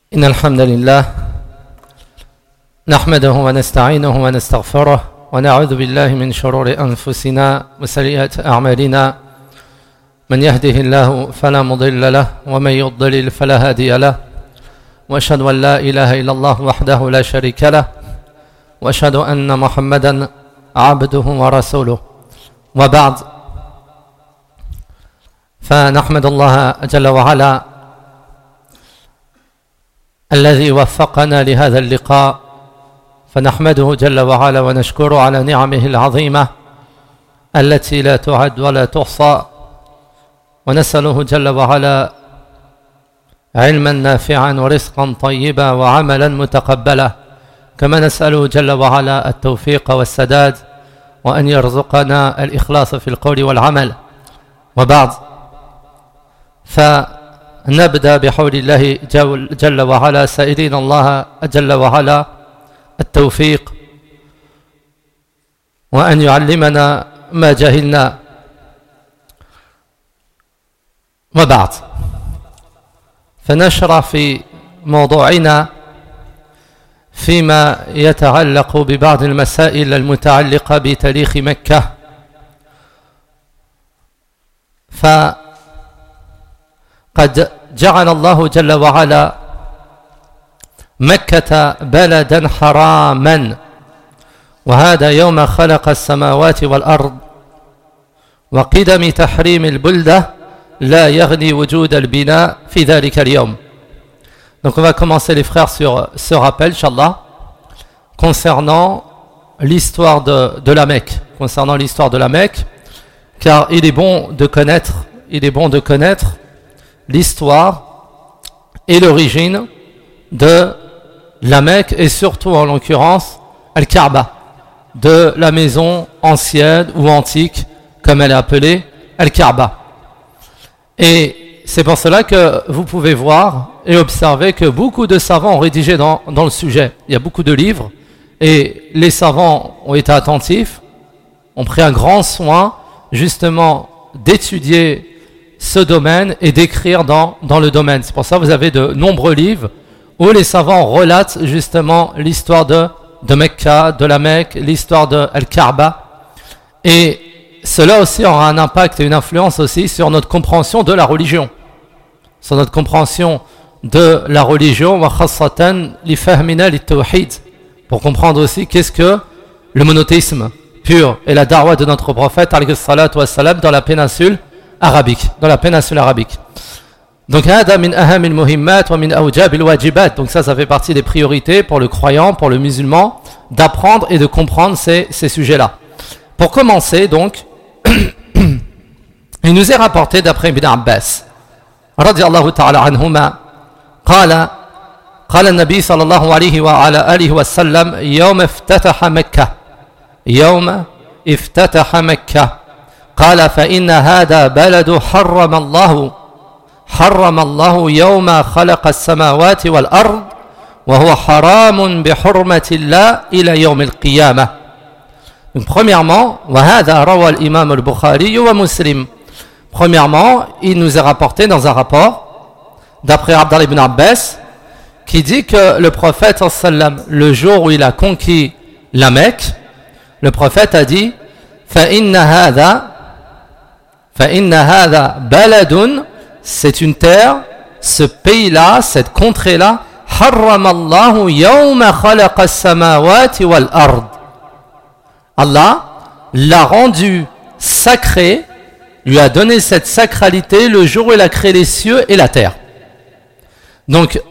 إن الحمد لله نحمده ونستعينه ونستغفره ونعوذ بالله من شرور أنفسنا وسيئات أعمالنا من يهده الله فلا مضل له ومن يضلل فلا هادي له وأشهد أن لا إله إلا الله وحده لا شريك له وأشهد أن محمدا عبده ورسوله وبعد فنحمد الله جل وعلا الذي وفقنا لهذا اللقاء فنحمده جل وعلا ونشكره على نعمه العظيمة التي لا تعد ولا تحصى ونسأله جل وعلا علما نافعا ورزقا طيبا وعملا متقبلا كما نسأله جل وعلا التوفيق والسداد وأن يرزقنا الإخلاص في القول والعمل وبعد فنبدأ بحول الله جل وعلا سائلين الله جل وعلا التوفيق وأن يعلمنا ما جهلنا وبعد فنشرع في موضوعنا فيما يتعلق ببعض المسائل المتعلقة بتاريخ مكة فقد جعل الله جل وعلا مكة بلدا حراما وهذا يوم خلق السماوات والأرض وقدم تحريم البلدة لا يغني وجود البناء في ذلك اليوم. Donc on va commencer les frères sur ce rappel, Inch'Allah, concernant l'histoire de la Mecque, car il est bon de connaître l'histoire et l'origine de la Mecque et surtout en l'occurrence Al-Kaaba, de la maison ancienne ou antique comme elle est appelée Al-Kaaba. Et c'est pour cela que vous pouvez voir et observer que beaucoup de savants ont rédigé dans le sujet. Il y a beaucoup de livres et les savants ont été attentifs, ont pris un grand soin justement d'étudier ce domaine et d'écrire dans le domaine. C'est pour ça que vous avez de nombreux livres où les savants relatent justement l'histoire de Mecca, de la Mecque, l'histoire de Al-Kaaba. Et cela aussi aura un impact et une influence aussi sur notre compréhension de la religion. Pour comprendre aussi qu'est-ce que le monothéisme pur et la darwa de notre prophète alayhi salatu wassalam dans la péninsule arabique. Donc ça fait partie des priorités pour le croyant, pour le musulman, d'apprendre et de comprendre ces sujets-là. Pour commencer donc, il nous est rapporté d'après Ibn Abbas radiyallahu ta'ala anhuma قال النبي صلى الله عليه وعلى آله وسلم يوم افتتح مكة قال فإن هذا بلد حرم الله يوم خلق السماوات والأرض وهو حرام بحرمة الله إلى يوم القيامة. Donc, premièrement, وهذا روى الإمام البخاري ومسلم. Premièrement, il nous est rapporté dans un rapport d'après Abdallah ibn Abbas qui dit que le prophète sallam, le jour où il a conquis la Mecque, le prophète a dit فإن هذا بلد, c'est une terre, ce pays-là, cette contrée-là, حرم الله يوم خلق السماوات والأرض. Allah l'a rendu sacré, lui a donné cette sacralité le jour où il a créé les cieux et la terre. Donc,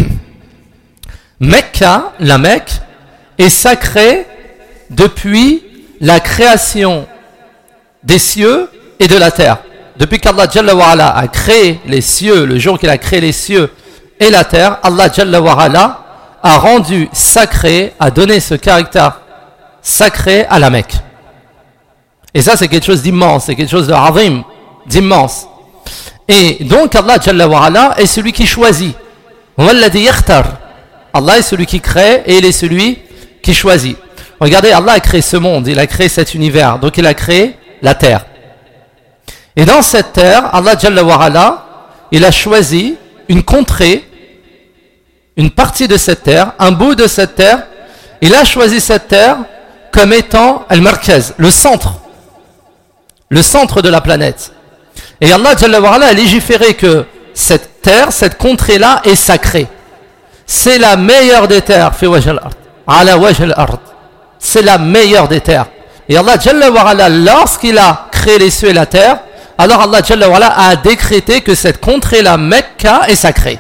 Mecca, la Mecque, est sacrée depuis la création des cieux et de la terre. Depuis qu'Allah Jalla wa Ala a créé les cieux, le jour qu'il a créé les cieux et la terre, Allah Jalla wa Ala a rendu sacré, a donné ce caractère sacré à la Mecque. Et ça, c'est quelque chose d'immense, c'est quelque chose de azim, d'immense. Et donc, Allah Jalla wa Ala est celui qui choisit. Allah est celui qui crée et il est celui qui choisit. Regardez, Allah a créé ce monde, il a créé cet univers, donc il a créé la terre. Et dans cette terre, Allah Jalla wa Ala, il a choisi une contrée une partie de cette terre, un bout de cette terre. Il a choisi cette terre comme étant al-Markaz, le centre de la planète. Et Allah Jalla wa Ala a légiféré que cette terre, cette contrée-là est sacrée. C'est la meilleure des terres, fi wajh al-ard, ala wajh al-ard. C'est la meilleure des terres. Et Allah Jalla wa Ala, lorsqu'il a créé les cieux et la terre, alors Allah Jalla wa Ala a décrété que cette contrée-là, Mecca, est sacrée.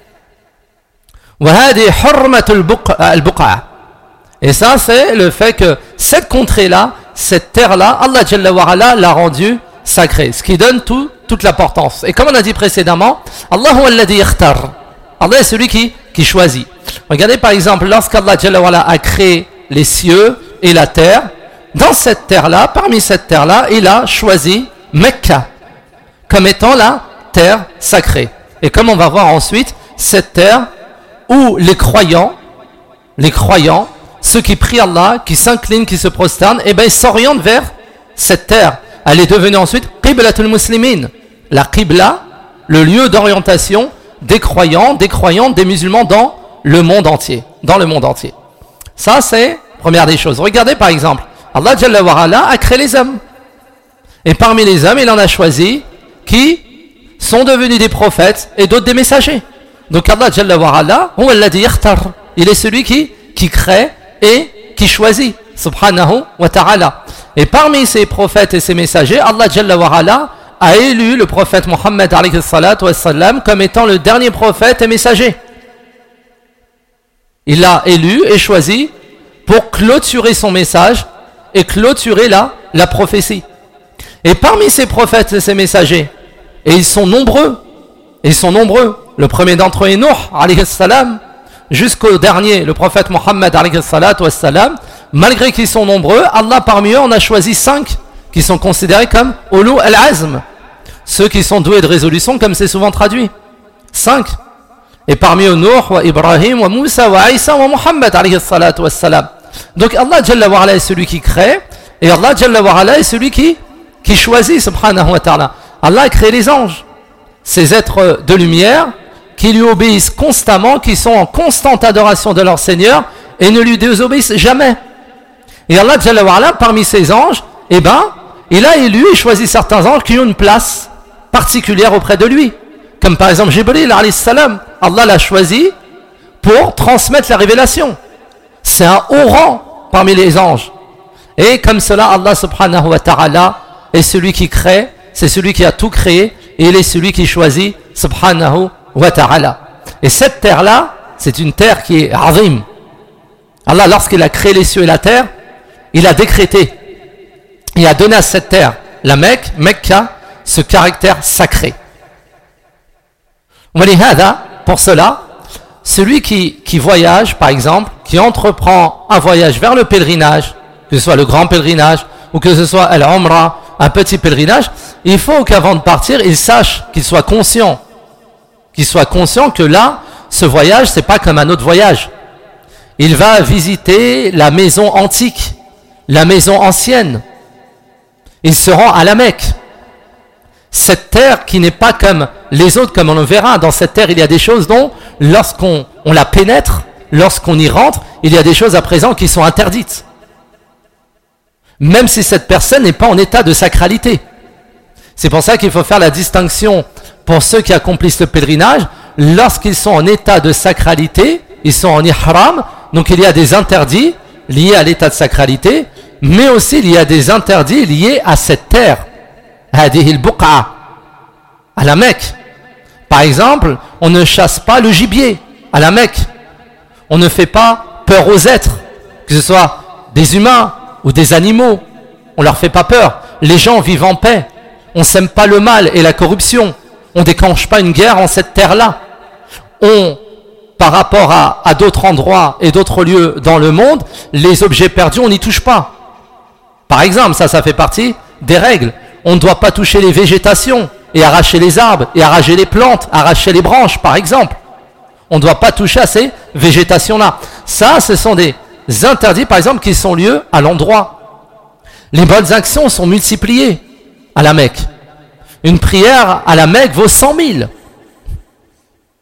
Et ça, c'est le fait que cette contrée-là, cette terre-là, Allah Jalla wa Ala l'a rendue sacrée. Ce qui donne toute l'importance. Et comme on a dit précédemment, Allah est celui qui choisit. Regardez par exemple, lorsqu'Allah Jalla wa Ala a créé les cieux et la terre, dans cette terre-là, parmi cette terre-là, il a choisi Mecca comme étant la terre sacrée. Et comme on va voir ensuite, cette terre où les croyants, ceux qui prient Allah, qui s'inclinent, qui se prosternent, eh bien ils s'orientent vers cette terre. Elle est devenue ensuite Qiblatul Muslimin, la Qibla, le lieu d'orientation des croyants, des musulmans dans le monde entier. Ça, c'est première des choses. Regardez par exemple, Allah Jalla wa Ala a créé les hommes. Et parmi les hommes, il en a choisi qui sont devenus des prophètes et d'autres des messagers. Donc Allah Jalla wa Ala, il est celui qui crée et qui choisit, subhanahu wa ta'ala. Et parmi ces prophètes et ces messagers, Allah Jalla wa Ala a élu le prophète Mohammed alayhi salatu wa sallam comme étant le dernier prophète et messager. Il l'a élu et choisi pour clôturer son message et clôturer la prophétie. Et parmi ces prophètes et ces messagers, et ils sont nombreux, le premier d'entre eux est Nuh alayhi salam, jusqu'au dernier, le prophète Mohammed alayhi salatu wa salam, malgré qu'ils sont nombreux, Allah parmi eux en a choisi 5 qui sont considérés comme Ulu al-Azm, ceux qui sont doués de résolution comme c'est souvent traduit. 5. Et parmi eux Nuh, wa Ibrahim, wa Moussa, wa Isa, wa Muhammad alayhi salatu wa salam. Donc Allah Jalla wa Ala est celui qui crée, et Allah Jalla wa Ala est celui qui choisit, subhanahu wa ta'ala. Allah a créé les anges, ces êtres de lumière qui lui obéissent constamment, qui sont en constante adoration de leur Seigneur et ne lui désobéissent jamais. Et Allah Jalla wa Ala, parmi ces anges, il a élu et choisi certains anges qui ont une place particulière auprès de lui. Comme par exemple Jibril alayhi salam, Allah l'a choisi pour transmettre la révélation. C'est un haut rang parmi les anges. Et comme cela, Allah subhanahu wa ta'ala est celui qui crée, c'est celui qui a tout créé, et il est celui qui choisit, subhanahu wa ta'ala. Et cette terre-là, c'est une terre qui est azim. Allah, lorsqu'il a créé les cieux et la terre, il a décrété, il a donné à cette terre, la Mecca, ce caractère sacré. Pour cela, celui qui voyage, par exemple, qui entreprend un voyage vers le pèlerinage, que ce soit le grand pèlerinage, ou que ce soit al-Umrah, un petit pèlerinage, il faut qu'avant de partir, il sache, qu'il soit conscient que là, ce voyage, c'est pas comme un autre voyage. Il va visiter la maison antique, la maison ancienne. Il se rend à la Mecque. Cette terre qui n'est pas comme les autres, comme on le verra. Dans cette terre, il y a des choses dont, lorsqu'on la pénètre, lorsqu'on y rentre, il y a des choses à présent qui sont interdites. Même si cette personne n'est pas en état de sacralité. C'est pour ça qu'il faut faire la distinction pour ceux qui accomplissent le pèlerinage. Lorsqu'ils sont en état de sacralité, ils sont en ihram, donc il y a des interdits liés à l'état de sacralité, mais aussi il y a des interdits liés à cette terre, hadihil buqa, à la Mecque. Par exemple, on ne chasse pas le gibier à la Mecque. On ne fait pas peur aux êtres, que ce soit des humains ou des animaux. On leur fait pas peur. Les gens vivent en paix. On sème pas le mal et la corruption. On déclenche pas une guerre en cette terre-là. Par rapport à d'autres endroits et d'autres lieux dans le monde, les objets perdus, on n'y touche pas. Par exemple, ça fait partie des règles. On ne doit pas toucher les végétations et arracher les arbres, et arracher les plantes, arracher les branches, par exemple. On ne doit pas toucher à ces végétations-là. Ça, ce sont des interdits, par exemple, qui sont liés à l'endroit. Les bonnes actions sont multipliées à la Mecque. Une prière à la Mecque vaut 100 000.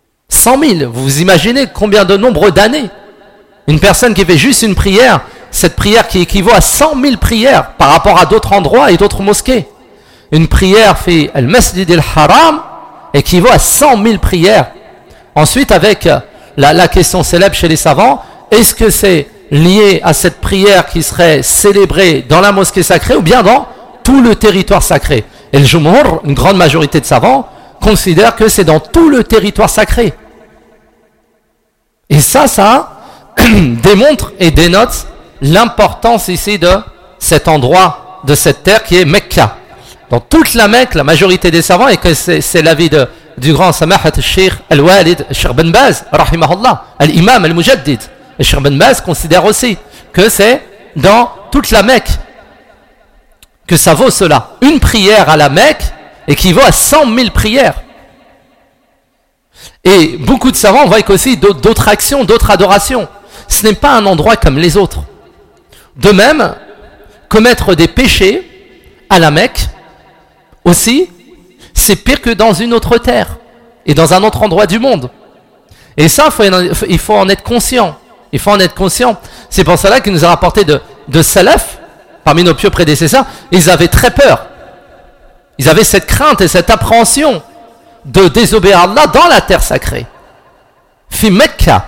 100 000. Vous imaginez combien de nombre d'années? Une personne qui fait juste une prière, cette prière qui équivaut à 100 000 prières par rapport à d'autres endroits et d'autres mosquées. Une prière fait al-Masjid al-Haram équivaut à 100 000 prières. Ensuite, avec la question célèbre chez les savants, est-ce que c'est lié à cette prière qui serait célébrée dans la mosquée sacrée ou bien dans tout le territoire sacré? Et le Jumhur, une grande majorité de savants, considèrent que c'est dans tout le territoire sacré. Et ça démontre et dénote l'importance ici de cet endroit, de cette terre qui est Mecca. Dans toute la Mecque, la majorité des savants, et que c'est l'avis du grand Samahat al-Sheikh al-Walid al-Sheikh Ben Baz, rahimahullah, al-Imam al-Mujaddid, al-Sheikh Ben Baz considère aussi que c'est dans toute la Mecque que ça vaut cela. Une prière à la Mecque équivaut à 100 000 prières. Et beaucoup de savants voient aussi d'autres actions, d'autres adorations. Ce n'est pas un endroit comme les autres. De même, commettre des péchés à la Mecque, aussi, c'est pire que dans une autre terre et dans un autre endroit du monde. Et ça, il faut en être conscient. Il faut en être conscient. C'est pour cela qu'il nous a rapporté de salaf, parmi nos pieux prédécesseurs, ils avaient très peur. Ils avaient cette crainte et cette appréhension de désobéir à Allah dans la terre sacrée. Fi Mecca.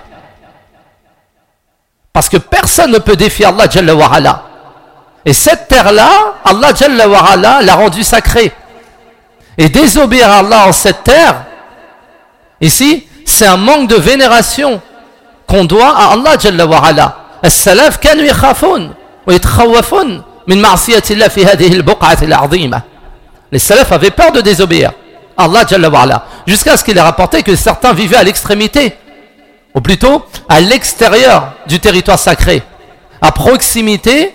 Parce que personne ne peut défier Allah Jalla wa Ala. Et cette terre-là, Allah Jalla wa Ala l'a rendue sacrée. Et désobéir à Allah en cette terre, ici, c'est un manque de vénération qu'on doit à Allah Jalla wa Ala. As-salaf kanu yakhafun wa yatakhawafun min ma'siyati Allah fi hadhihi al-buq'ati al-'azima. Les salafs avaient peur de désobéir à Allah Jalla wa Ala, jusqu'à ce qu'il ait rapporté que certains vivaient à l'extrémité, ou plutôt à l'extérieur du territoire sacré, à proximité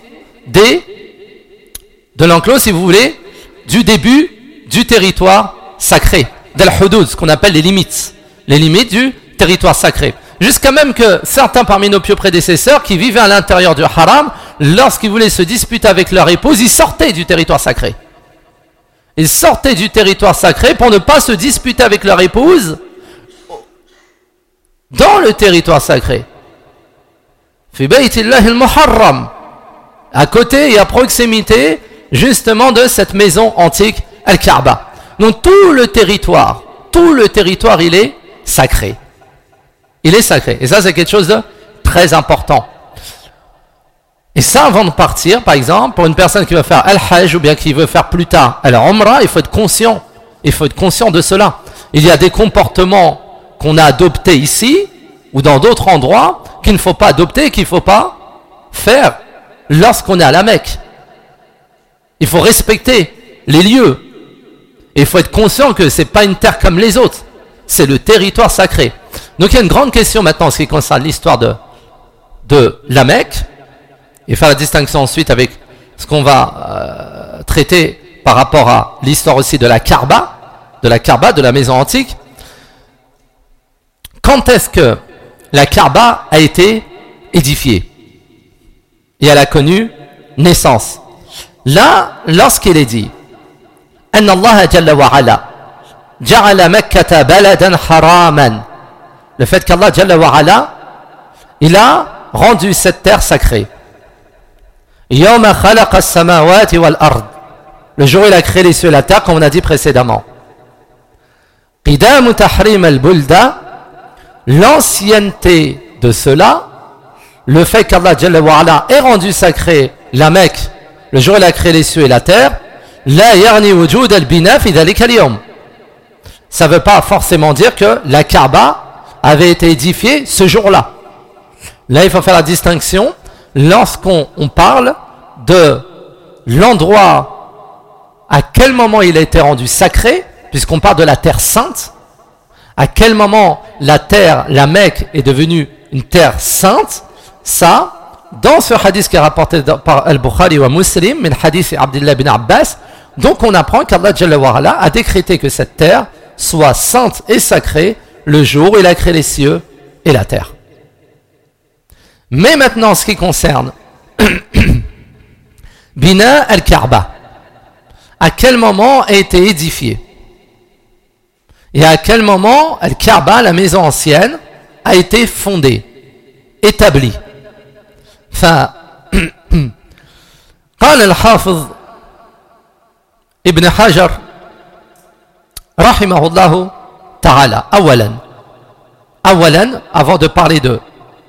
de l'enclos, si vous voulez, du début du territoire sacré, d'al-hudud, ce qu'on appelle les limites du territoire sacré. Jusqu'à même que certains parmi nos pieux prédécesseurs qui vivaient à l'intérieur du haram, lorsqu'ils voulaient se disputer avec leur épouse, ils sortaient du territoire sacré. Ils sortaient du territoire sacré pour ne pas se disputer avec leur épouse dans le territoire sacré. Fi baytillahi al-muharram, à côté et à proximité justement de cette maison antique Al-Kaaba. Donc tout le territoire, il est sacré. Il est sacré. Et ça, c'est quelque chose de très important. Et ça, avant de partir, par exemple, pour une personne qui va faire Al-Hajj ou bien qui veut faire plus tard Al-Umrah, il faut être conscient. Il faut être conscient de cela. Il y a des comportements qu'on a adoptés ici ou dans d'autres endroits qu'il ne faut pas adopter, qu'il ne faut pas faire lorsqu'on est à la Mecque. Il faut respecter les lieux. Et il faut être conscient que ce n'est pas une terre comme les autres. C'est le territoire sacré. Donc il y a une grande question maintenant en ce qui concerne l'histoire de la Mecque. Et faire la distinction ensuite avec ce qu'on va traiter par rapport à l'histoire aussi de la Kaaba, de la maison antique. Quand est-ce que la Kaaba a été édifiée et elle a connu naissance? Là, lorsqu'il est dit أن الله جل وعلا جعل مكة بلدا حراما, le fait qu'Allah Jalla wa Ala, il a rendu cette terre sacrée. يوم خلق السماوات والأرض, le jour où il a créé les cieux et la terre, comme on a dit précédemment. قدام تحريم البلدة, l'ancienneté de cela, le fait qu'Allah Jalla wa Ala ait rendu sacré la Mecque le jour où il a créé les cieux et la terre, لا يعني وجود البناء في ذلك اليوم. Ça ne veut pas forcément dire que la Kaaba avait été édifiée ce jour-là. Là, il faut faire la distinction lorsqu'on parle de l'endroit, à quel moment il a été rendu sacré, puisqu'on parle de la terre sainte, à quel moment la terre, la Mecque, est devenue une terre sainte. Ça, dans ce hadith qui est rapporté par Al-Bukhari wa Muslim, min hadith Abdullah bin Abbas, donc on apprend qu'Allah Jalla wa Ala a décrété que cette terre soit sainte et sacrée le jour où il a créé les cieux et la terre. Mais maintenant, ce qui concerne Bina al-Kaaba, à quel moment a été édifié? et à quel moment Al-Kaaba, la maison ancienne, a été fondée, établie. قال الحافظ ابن حجر رحمه الله تعالى أولا avant de parler de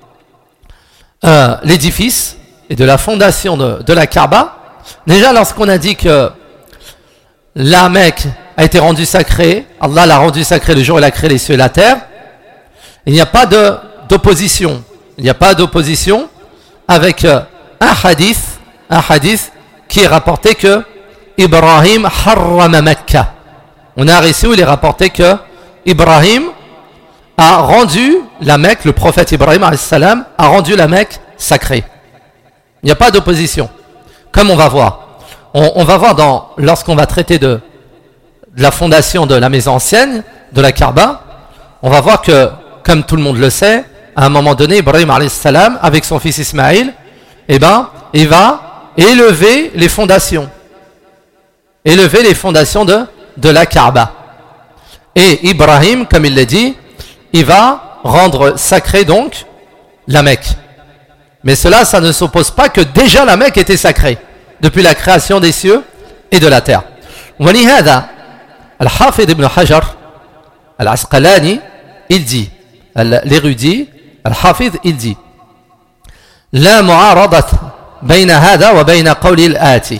l'édifice et de la fondation de la Kaaba, déjà lorsqu'on a dit que la Mecque a été rendue sacrée, Allah l'a rendue sacrée le jour où il a créé les cieux et la terre, il n'y a pas d'opposition. Il n'y a pas d'opposition avec un hadith qui est rapporté que Ibrahim harrama Mecca. On a un récit où il est rapporté que Ibrahim a rendu la Mecque, le prophète Ibrahim alayhi salam a rendu la Mecque sacrée. Il n'y a pas d'opposition. Comme on va voir. On va voir lorsqu'on va traiter de la fondation de la maison ancienne, de la Kaaba, on va voir que, comme tout le monde le sait, à un moment donné, Ibrahim alayhi salam, avec son fils Ismaïl, il va élever les fondations. Élever les fondations de la Kaaba. Et Ibrahim, comme il l'a dit, il va rendre sacré donc la Mecque. Mais cela, ça ne s'oppose pas que déjà la Mecque était sacrée, depuis la création des cieux et de la terre. ولهذا الحافظ ابن حجر العسقلاني il dit, l'érudit الحافظ il dit لا معارضة بين هذا وبين قول الآتي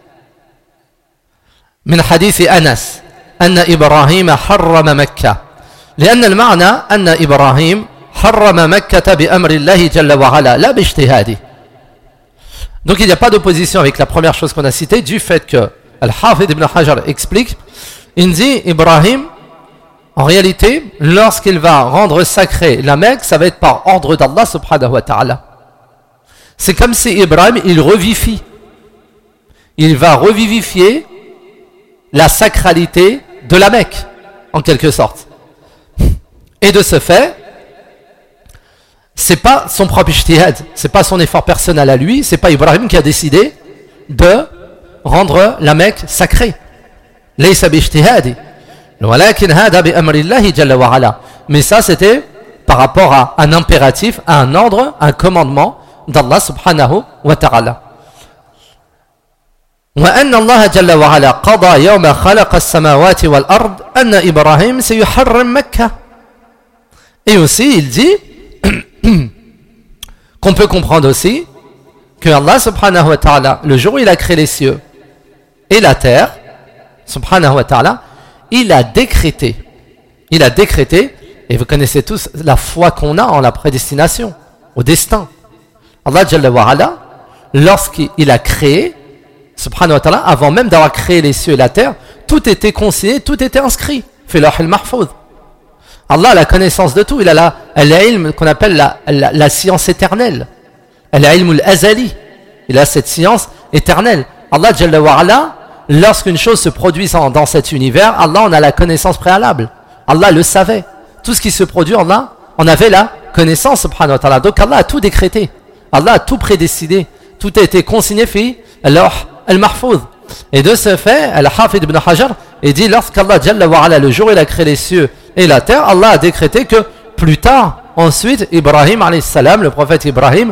من حديث أنس أن إبراهيم حرم مكة لأن المعنى أن إبراهيم حرم مكة بأمر الله جل وعلا لا باجتهاده. Donc il n'y a pas d'opposition avec la première chose qu'on a citée du fait que Al-Hafid ibn Hajar explique, il dit Ibrahim, en réalité, lorsqu'il va rendre sacré la Mecque, ça va être par ordre d'Allah subhanahu wa ta'ala. C'est comme si Ibrahim, il revivifie. Il va revivifier la sacralité de la Mecque, en quelque sorte. Et de ce fait, c'est pas son propre ijtihad, c'est pas son effort personnel à lui, c'est pas Ibrahim qui a décidé de rendre la Mecque sacrée. Laysa bi ijtihadi. Walakin hada bi amri Allah jalla wa ala. Mais ça c'était par rapport à un impératif, à un ordre, un commandement d'Allah subhanahu wa ta'ala. وأن الله جل وعلا قضى يوم خلق السماوات والأرض أن إبراهيم سيحرم مكة. Et aussi il dit qu'on peut comprendre aussi que Allah subhanahu wa ta'ala, le jour où il a créé les cieux et la terre, subhanahu wa ta'ala, il a décrété, et vous connaissez tous la foi qu'on a en la prédestination, au destin. Allah Jalla wa ala, lorsqu'il a créé, subhanahu wa ta'ala, avant même d'avoir créé les cieux et la terre, tout était consigné, tout était inscrit. Fi lawh al-mahfouz. Allah a la connaissance de tout, il a l'ilm qu'on appelle la science éternelle. L'ilm al-azali. Il a cette science éternelle. Allah Jalla wa ala, lorsqu'une chose se produit dans cet univers, Allah en a la connaissance préalable. Allah le savait. Tout ce qui se produit, Allah en avait la connaissance, subhanahu wa ta'ala. Donc Allah a tout décrété. Allah a tout prédestiné. Tout a été consigné, fi lawh al-mahfouz. Et de ce fait, Al-Hafid ibn Hajar, il dit, lorsqu'Allah Jalla wa ala, le jour où il a créé les cieux et la terre, Allah a décrété que plus tard, ensuite, Ibrahim alayhi salam, le prophète Ibrahim,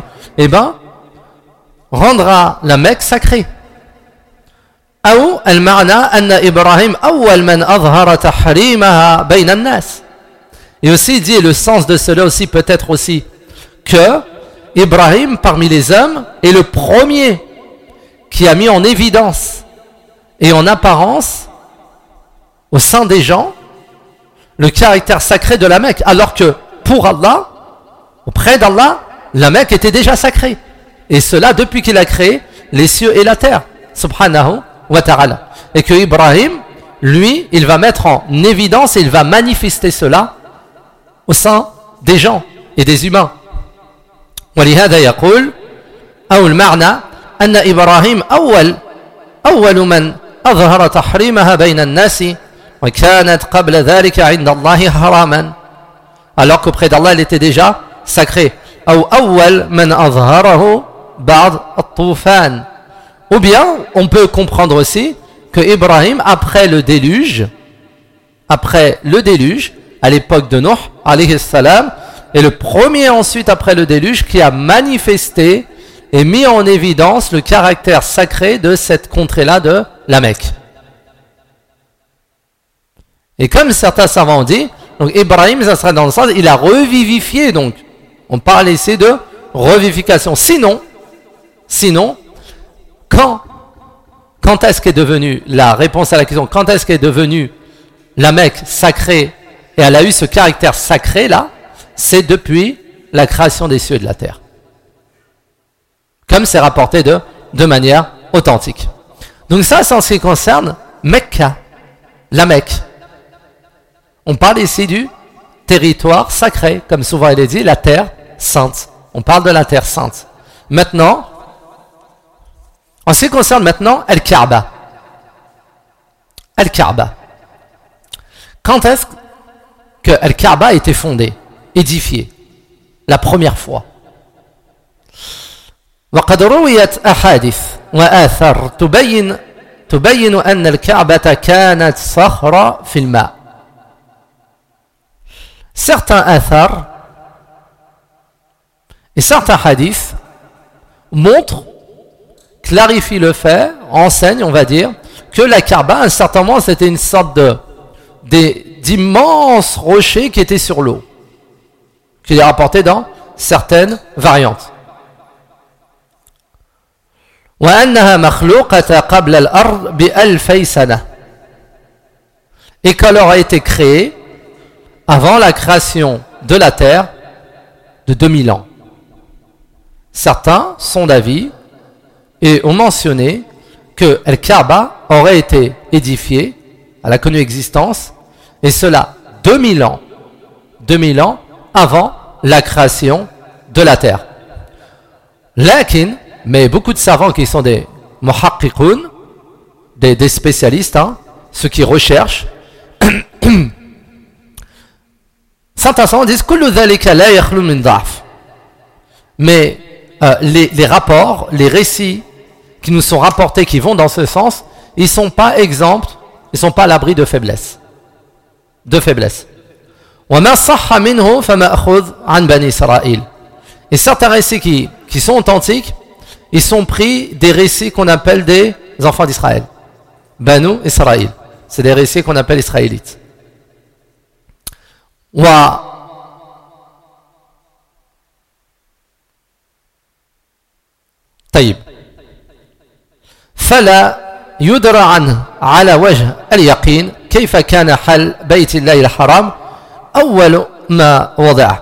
rendra la Mecque sacrée. أو المعنى أن إبراهيم أول من أظهر تحريمها بين الناس. Et aussi, il dit, le sens de cela aussi peut être aussi que Ibrahim, parmi les hommes, est le premier qui a mis en évidence et en apparence au sein des gens le caractère sacré de la Mecque, alors que pour Allah, auprès d'Allah, la Mecque était déjà sacrée. Et cela depuis qu'il a créé les cieux et la terre, subhanahu wa ta'ala. Et que Ibrahim, lui, il va mettre en évidence et il va manifester cela au sein des gens et des humains. ولهذا يقول أو المعنى أن إبراهيم أول من أظهر تحريمها بين الناس وكانت قبل ذلك عند الله حراما. Alors qu'auprès d'Allah, elle était déjà sacrée. أو أول من أظهره بعد الطوفان. Ou bien, on peut comprendre aussi que Ibrahim, après le déluge, après le déluge, à l'époque de Nuh, alayhi salam, et le premier ensuite après le déluge qui a manifesté et mis en évidence le caractère sacré de cette contrée-là de la Mecque. Et comme certains savants ont dit, donc Ibrahim, ça sera dans le sens, il a revivifié, donc on parle ici de revivification. Sinon, quand est-ce qu'est devenue, la réponse à la question, quand est-ce qu'est devenue la Mecque sacrée, et elle a eu ce caractère sacré là, c'est depuis la création des cieux et de la terre. Comme c'est rapporté de manière authentique. Donc ça, c'est en ce qui concerne Mecca, la Mecque. On parle ici du territoire sacré, comme souvent il est dit, la terre sainte. On parle de la terre sainte. Maintenant, en ce qui concerne maintenant Al-Kaaba. Al-Kaaba. Quand est-ce que Al-Kaaba a été fondé, édifié, la première fois? وقد رويت أحاديث وآثار تبين أن الكعبة كانت صخرة في الماء. Certains athars et certains hadiths montrent, clarifient le fait, enseignent, on va dire, que la Kaaba, à un certain moment, c'était une sorte d'immenses rochers qui étaient sur l'eau, qui est rapporté dans certaines variantes. وأنها مخلوقة قبل الأرض ب1000 سنة, et qu'elle aura été créée avant la création de la terre de 2000 ans. Certains sont d'avis et ont mentionné que Al-Kaaba aurait été édifiée, elle a connu existence, et cela 2000 ans avant la création de la terre. Lakin, mais beaucoup de savants qui sont des muhaqqiqoun, des spécialistes, ceux qui recherchent, certains savants disent kullu dhalika la yakhlu min dha'f. Mais les rapports, les récits qui nous sont rapportés, qui vont dans ce sens, ils ne sont pas exempts, ils ne sont pas à l'abri de faiblesse. وَمَا صَحَّ مِنْهُ فَمَأْخُذْ عَنْ بَنِي إِسْرَائِيلَ. Et certains récits qui sont authentiques, ils sont pris des récits qu'on appelle des enfants d'Israël. Banu Israël. C'est des récits qu'on appelle israélites. طيب. فلا يدرى عنه على وجه اليقين كيف كان حل بيت الله الحرام أول ما وضع.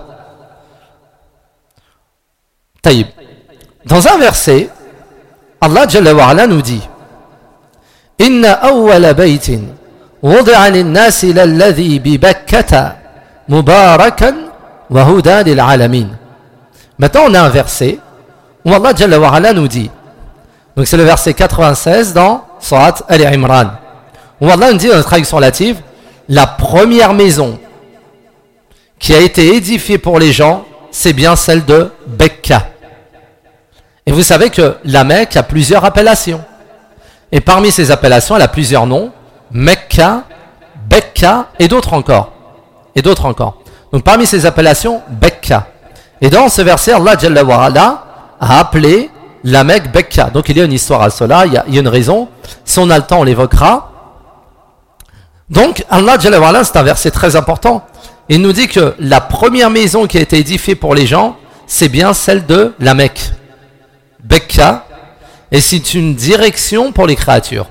طيب. Dans un verset, Allah Jalla wa Ala nous dit إن أول بيت وضع للناس للذي ببكة مباركا وهدى للعالمين. Maintenant on a un verset où Allah Jalla wa Ala nous dit, donc c'est le verset 96 dans Surat Al-Imran, où Allah nous dit dans la traduction relative, la première maison qui a été édifiée pour les gens, c'est bien celle de Bekka. Et vous savez que la Mecque a plusieurs appellations. Et parmi ces appellations, elle a plusieurs noms. Mecca, Bekka et d'autres encore. Donc parmi ces appellations, Bekka. Et dans ce verset, Allah Jalla wa Ala a appelé la Mecque Bekka. Donc il y a une histoire à cela, il y a une raison. Si on a le temps, on l'évoquera. Donc Allah Jalla wa Ala, c'est un verset très important. Il nous dit que la première maison qui a été édifiée pour les gens, c'est bien celle de la Mecque. Bekka, et c'est une direction pour les créatures.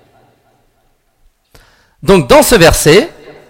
Donc dans ce verset,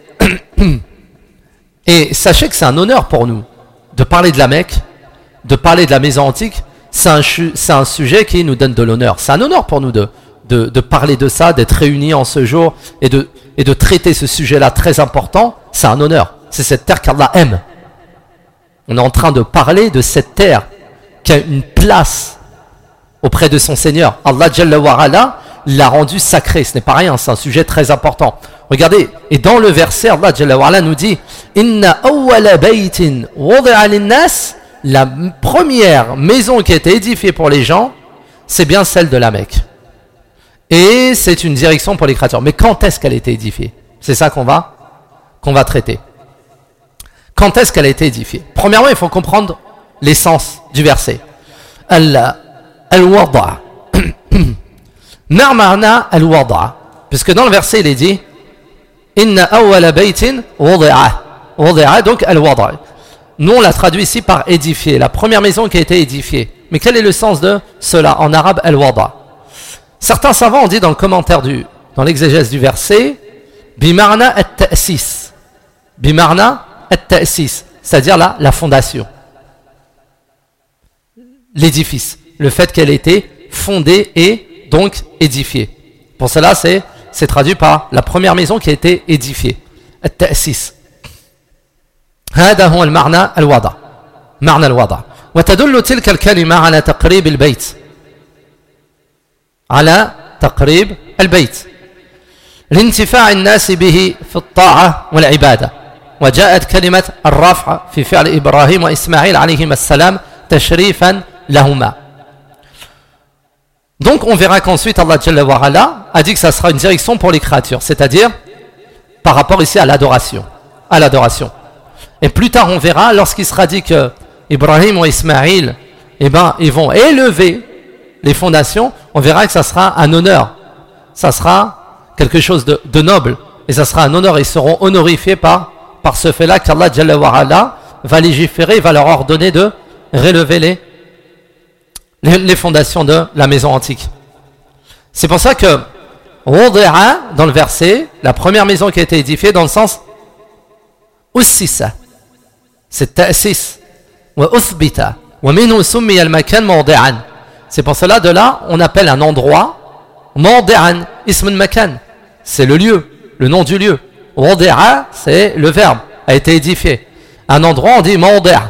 et sachez que c'est un honneur pour nous de parler de la Mecque, de parler de la maison antique, c'est un sujet qui nous donne de l'honneur. C'est un honneur pour nous de parler de ça, d'être réunis en ce jour et de traiter ce sujet-là très important. C'est un honneur. C'est cette terre qu'Allah aime. On est en train de parler de cette terre qui a une place auprès de son Seigneur. Allah Jalla wa Ala l'a rendu sacré. Ce n'est pas rien, c'est un sujet très important. Regardez, et dans le verset, Allah Jalla wa Ala nous dit Inna awwala baytin wudi'a lin-nas, la première maison qui a été édifiée pour les gens, c'est bien celle de la Mecque. Et c'est une direction pour les créatures. Mais quand est-ce qu'elle a été édifiée? C'est ça qu'on va qu'on va traiter. Quand est-ce qu'elle a été édifiée? Premièrement, il faut comprendre l'essence du verset. Al-wada. Marmana al-wada. Puisque dans le verset, il est dit Inna awwala baytin wadi'a. Wadi'a, donc al-wada. Nous, on l'a traduit ici par édifié. La première maison qui a été édifiée. Mais quel est le sens de cela? En arabe, al-wada. Certains savants ont dit dans le commentaire dans l'exégèse du verset, bimarna at-ta'sis. Bimarna at-ta'sis. C'est-à-dire la fondation. L'édifice. Le fait qu'elle ait été fondée et donc édifiée. Pour cela, c'est traduit par la première maison qui a été édifiée. At-ta'sis. هذا هو المعنى الوضع. معنى الوضع. وتدل تلك الكلمة على تقريب البيت. على تقريب البيت. لانتفاع الناس به في الطاعة والعبادة. وجاءت كلمة الرفع في فعل إبراهيم وإسماعيل عليهما السلام تشريفا لهما. Donc on verra qu'ensuite Allah Jalla wa Ala a dit que ça sera une direction pour les créatures, c'est-à-dire par rapport ici à l'adoration. À l'adoration. Et plus tard on verra, lorsqu'il sera dit que Ibrahim ou Ismaïl, ils vont élever les fondations, on verra que ça sera un honneur. Ça sera quelque chose de noble. Et ça sera un honneur. Ils seront honorifiés par ce fait-là qu'Allah Jalla wa Ala va légiférer, va leur ordonner de relever les fondations de la maison antique. C'est pour ça que Wadi'a, dans le verset, la première maison qui a été édifiée dans le sens Ussisa, c'est Ta'sis, wa Uthbita, wa minhu summiya al-makan mawdi'an. C'est pour cela, de là, on appelle un endroit mawdi'an, ism al-makan. C'est le lieu, le nom du lieu. Wadi'a, c'est le verbe, a été édifié. Un endroit, on dit mawdi'a.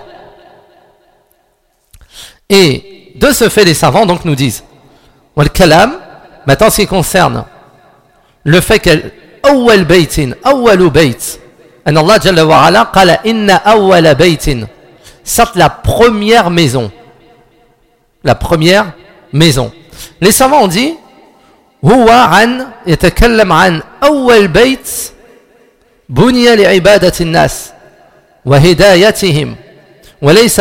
Et de ce fait, les savants donc nous disent wal kalam, maintenant ce qui concerne le fait qu'elle awwal baytin, awwalu bayt, an Allah Jalla wa Ala qala inna awwala baytin, c'est la première maison. La première maison. Les savants ont dit huwa an yatakallam an awwal bayt buniya li'ibadati an-nas wa hidayatihim. Ce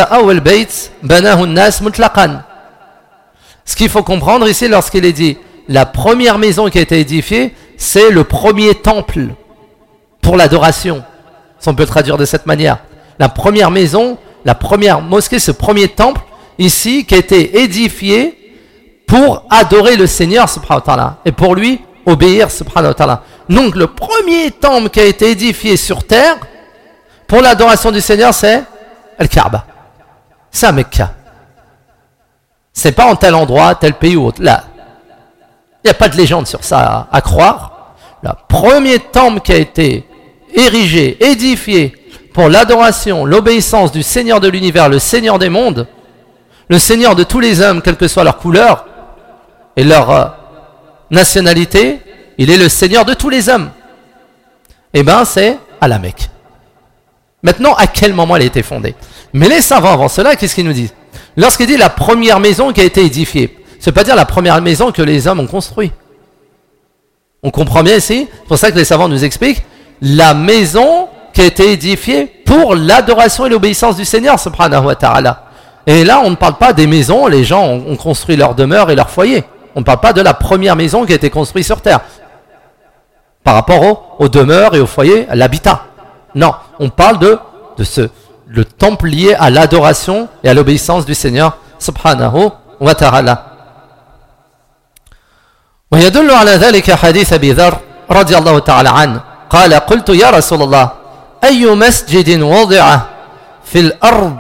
qu'il faut comprendre ici lorsqu'il est dit la première maison qui a été édifiée, c'est le premier temple pour l'adoration, si on peut le traduire de cette manière. La première maison, la première mosquée, ce premier temple ici qui a été édifié pour adorer le Seigneur subhanahu wa ta'ala et pour lui obéir subhanahu wa ta'ala. Donc le premier temple qui a été édifié sur terre pour l'adoration du Seigneur, c'est Al-Kaaba. C'est à Mecca. C'est pas en tel endroit, tel pays ou autre. Là, il n'y a pas de légende sur ça à croire. Le premier temple qui a été érigé, édifié pour l'adoration, l'obéissance du Seigneur de l'univers, le Seigneur des mondes, le Seigneur de tous les hommes, quelle que soit leur couleur et leur nationalité, il est le Seigneur de tous les hommes. Eh bien, c'est à la Mecque. Maintenant, à quel moment elle a été fondée? Mais les savants avant cela, qu'est-ce qu'ils nous disent? Lorsqu'il dit la première maison qui a été édifiée, ça ne veut pas dire la première maison que les hommes ont construite. On comprend bien ici, c'est pour ça que les savants nous expliquent la maison qui a été édifiée pour l'adoration et l'obéissance du Seigneur subhanahu wa ta'ala. Et là, on ne parle pas des maisons, les gens ont construit leur demeure et leur foyer. On ne parle pas de la première maison qui a été construite sur terre. Par rapport aux demeures et aux foyers, à l'habitat. Non, on parle de le temple lié à l'adoration et à l'obéissance du Seigneur subhanahu wa ta'ala. ويدل على ذلك حديث أبي ذر رضي الله تعالى عنه قال قلت يا رسول الله أي مسجد وضع في الأرض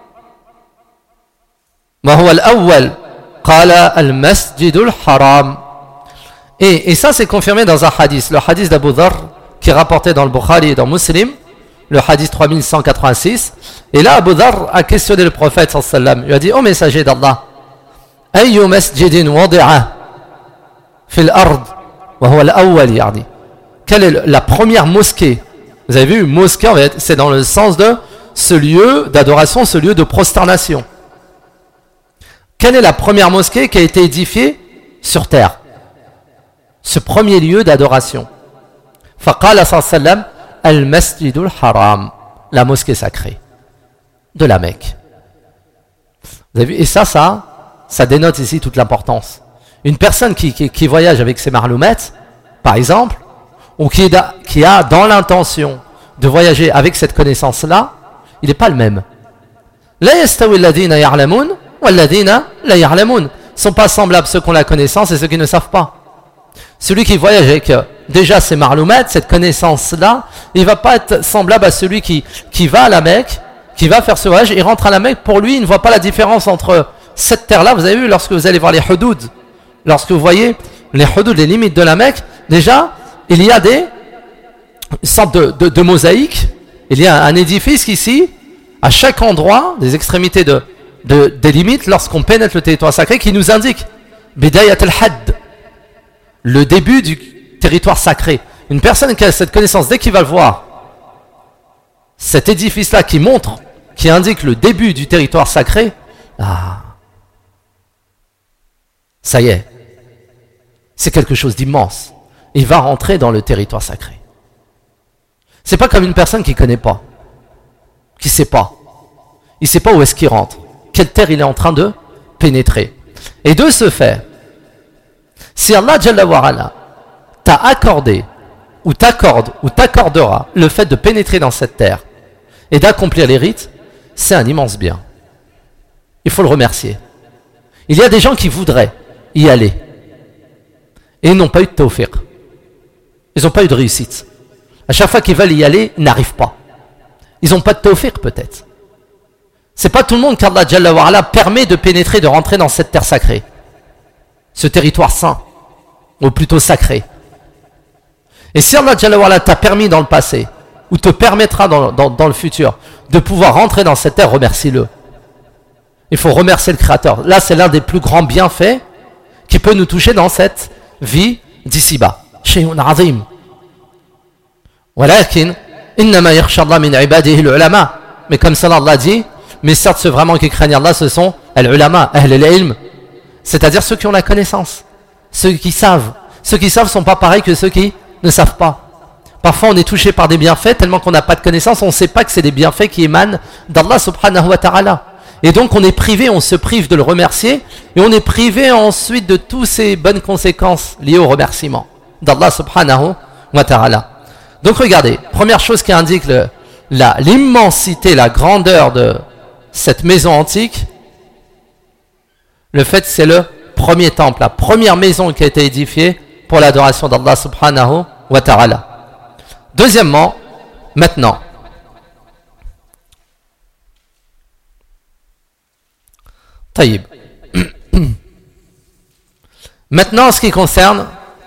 وهو الأول قال المسجد الحرام. Et ça c'est confirmé dans un hadith, le hadith d'Abu Dharr qui est rapporté dans le Bukhari et dans Muslim, le hadith 3186. Et là, Abu Dharr a questionné le prophète sallallahu alayhi wa sallam. Il a dit, ô messager d'Allah, ayyu masjidin wadi'a fil ard wa huwa al-awwal yani. Quelle est la première mosquée? Vous avez vu, mosquée, en fait, c'est dans le sens de ce lieu d'adoration, ce lieu de prosternation. Quelle est la première mosquée qui a été édifiée sur terre? Ce premier lieu d'adoration. Faqala sallallahu alayhi wa sallam, al-Masjidul Haram, la mosquée sacrée de la Mecque. Vous avez vu? Et ça dénote ici toute l'importance. Une personne qui voyage avec ses marloumettes, par exemple, ou qui a dans l'intention de voyager avec cette connaissance-là, il n'est pas le même. La yastawi alladhina ya'lamun walladhina la ya'lamun. Ne sont pas semblables ceux qui ont la connaissance et ceux qui ne savent pas. Celui qui voyage avec déjà ses marloumettes, cette connaissance-là, il ne va pas être semblable à celui qui va à la Mecque, qui va faire ce voyage, il rentre à la Mecque, pour lui, il ne voit pas la différence entre cette terre-là. Vous avez vu, lorsque vous allez voir les hudud, lorsque vous voyez les hudud, les limites de la Mecque, déjà, il y a une sorte de mosaïque, il y a un édifice ici, à chaque endroit, des extrémités des limites, lorsqu'on pénètre le territoire sacré, qui nous indique Bidayat al-Hadd, le début du territoire sacré. Une personne qui a cette connaissance, dès qu'il va le voir, cet édifice-là qui indique le début du territoire sacré, ça y est, c'est quelque chose d'immense. Il va rentrer dans le territoire sacré. C'est pas comme une personne qui connaît pas, qui sait pas. Il sait pas où est-ce qu'il rentre, quelle terre il est en train de pénétrer. Et de ce fait, si Allah Jalla wa Ala t'a accordé, ou t'accorde, ou t'accordera le fait de pénétrer dans cette terre et d'accomplir les rites, c'est un immense bien. Il faut le remercier. Il y a des gens qui voudraient y aller et ils n'ont pas eu de tawfiq. Ils n'ont pas eu de réussite. À chaque fois qu'ils veulent y aller, ils n'arrivent pas. Ils n'ont pas de tawfiq peut-être. C'est pas tout le monde qu'Allah Jalla wa Ala permet de pénétrer, de rentrer dans cette terre sacrée, ce territoire saint, ou plutôt sacré. Et si Allah Jalla wa Ala t'a permis dans le passé, ou te permettra dans le futur, de pouvoir rentrer dans cette terre, remercie-le. Il faut remercier le Créateur. Là, c'est l'un des plus grands bienfaits qui peut nous toucher dans cette vie d'ici-bas. Shay'un azim. Walakin, innama yakhsha Allah min ibadihi al-ulama. Mais comme ça, Allah dit, mais certes, ceux vraiment qui craignent Allah, ce sont al-ulama, ahl al-ilm. C'est-à-dire ceux qui ont la connaissance, ceux qui savent. Ceux qui savent ne sont pas pareils que ceux qui ne savent pas. Parfois on est touché par des bienfaits tellement qu'on n'a pas de connaissance, on ne sait pas que c'est des bienfaits qui émanent d'Allah subhanahu wa ta'ala. Et donc on est privé, on se prive de le remercier, et on est privé ensuite de toutes ces bonnes conséquences liées au remerciement d'Allah subhanahu wa ta'ala. Donc regardez, première chose qui indique l'immensité, la grandeur de cette maison antique, le fait que c'est le premier temple, la première maison qui a été édifiée pour l'adoration d'Allah subhanahu wa ta'ala. Deuxièmement, maintenant, taïb. Maintenant, en ce qui concerne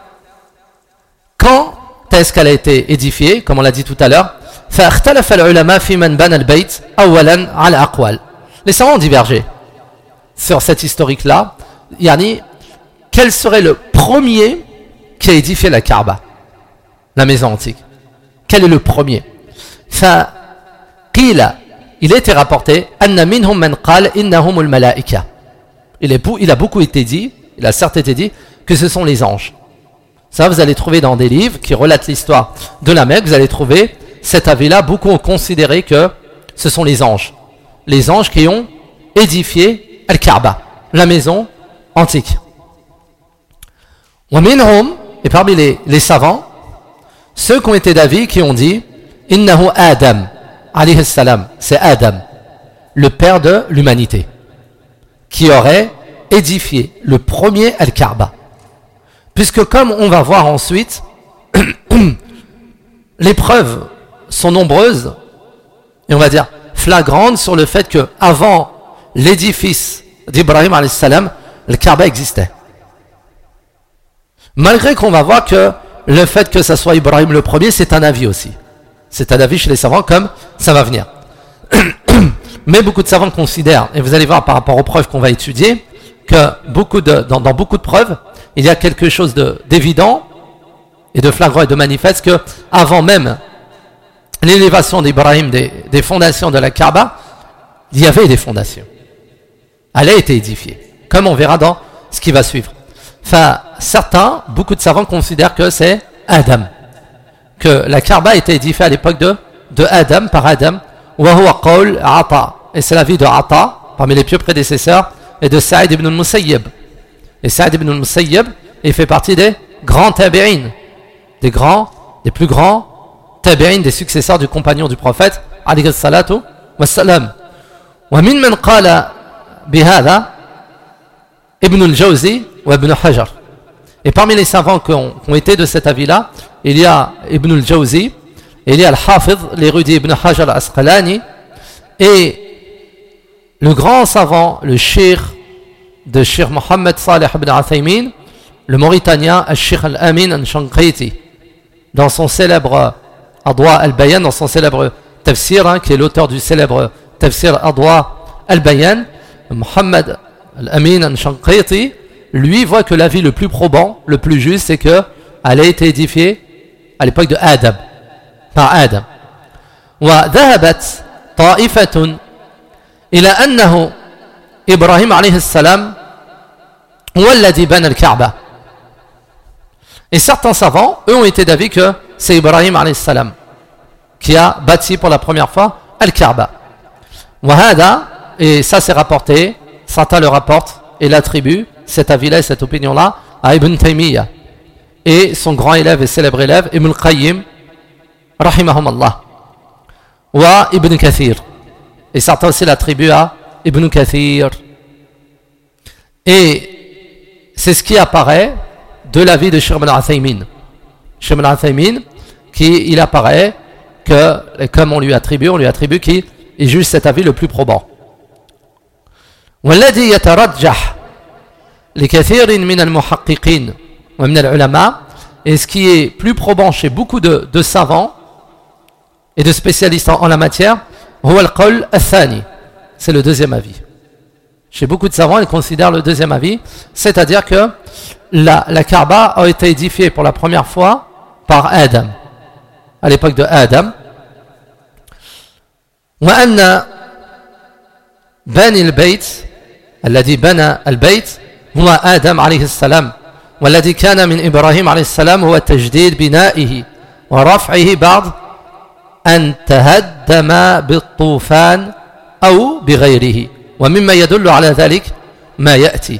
quand est-ce qu'elle a été édifiée, comme on l'a dit tout à l'heure, فاختلف العلماء في من بنى البيت أولا على أقوال. Les savants ont divergé sur cette historique-là. Yani, quel serait le premier qui a édifié la Kaaba, la maison antique? Quel est le premier? فقيل, il a été rapporté أن منهم من قال إنهم الملائكة. Il a beaucoup été dit, il a certes été dit que ce sont les anges. Ça, vous allez trouver dans des livres qui relatent l'histoire de la Mecque, vous allez trouver cet avis-là. Beaucoup ont considéré que ce sont les anges qui ont édifié Al-Kaaba, la maison antique. Et parmi les savants, ceux qui ont été d'avis qui ont dit Innahu Adam, alayhi salam, c'est Adam, le père de l'humanité, qui aurait édifié le premier Al-Kaaba. Puisque comme on va voir ensuite, les preuves sont nombreuses, et on va dire flagrantes, sur le fait que avant l'édifice d'Ibrahim alayhi salam, le Kaaba existait. Malgré qu'on va voir que le fait que ça soit Ibrahim le premier, c'est un avis aussi. C'est un avis chez les savants, comme ça va venir. Mais beaucoup de savants considèrent, et vous allez voir par rapport aux preuves qu'on va étudier, que dans beaucoup de preuves, il y a quelque chose d'évident et de flagrant et de manifeste que avant même l'élévation d'Ibrahim des fondations de la Kaaba, il y avait des fondations. Elle a été édifiée, comme on verra dans ce qui va suivre. Enfin, beaucoup de savants considèrent que c'est Adam. que la Kaaba a été édifiée à l'époque de Adam, par Adam, wa huwa qawl Ata, et c'est l'avis de Ata, parmi les pieux prédécesseurs, et de Sa'id ibn al-Musayyib. Et Sa'id ibn al-Musayyib, il fait partie des grands tabi'in, des plus grands tabi'in, des successeurs du compagnon du prophète, alayhi salatu wassalam. Wa min man qala bihada, Ibn al-Jawzi wa Ibn Hajar. Et parmi les savants qui ont été de cet avis-là, il y a Ibn al-Jawzi, il y a al-Hafiz, l'érudit Ibn Hajar al-Asqalani, et le grand savant, le Cheikh de Cheikh Mohammed Saleh ibn Uthaymin, le Mauritanien Cheikh al-Amin al-Shanqiti, dans son célèbre Adwa al-Bayan, dans son célèbre tafsir, qui est l'auteur du célèbre tafsir Adwa al-Bayan, Mohammed al-Amin al-Shanqiti, lui voit que l'avis le plus probant, le plus juste, c'est qu'elle a été édifiée à l'époque de Adam, par Adam. وذهبت طائفة إلى أنه إبراهيم عليه السلام هو الذي بنى الكعبة. Et certains savants, eux, ont été d'avis que c'est Ibrahim alayhi salam qui a bâti pour la première fois Al-Kaaba. وهذا, et ça c'est rapporté, certains le rapportent et l'attribuent, cet avis-là et cette opinion-là, à Ibn Taymiyyah et son grand élève et célèbre élève Ibn al-Qayyim rahimahumallah, wa Ibn Kathir, et certains aussi l'attribuent à Ibn Kathir. Et c'est ce qui apparaît de l'avis de Sheikh Ibn Uthaymin. Sheikh Ibn Uthaymin, il apparaît que, comme on lui attribue qu'il juge cet avis le plus probant. والذي يترجح لكثير من المحققين ومن العلماء, et ce qui est plus probant chez beaucoup de savants et de spécialistes en la matière, هو القول الثاني, c'est le deuxième avis. Chez beaucoup de savants, ils considèrent le deuxième avis, c'est-à-dire que la Kaaba a été édifiée pour la première fois par Adam, à l'époque de Adam. وأن بني البيت الذي بنى البيت هو آدم عليه السلام, والذي كان من إبراهيم عليه السلام هو تجديد بنائه ورفعه بعد أن تهدم بالطوفان أو بغيره, ومما يدل على ذلك ما يأتي.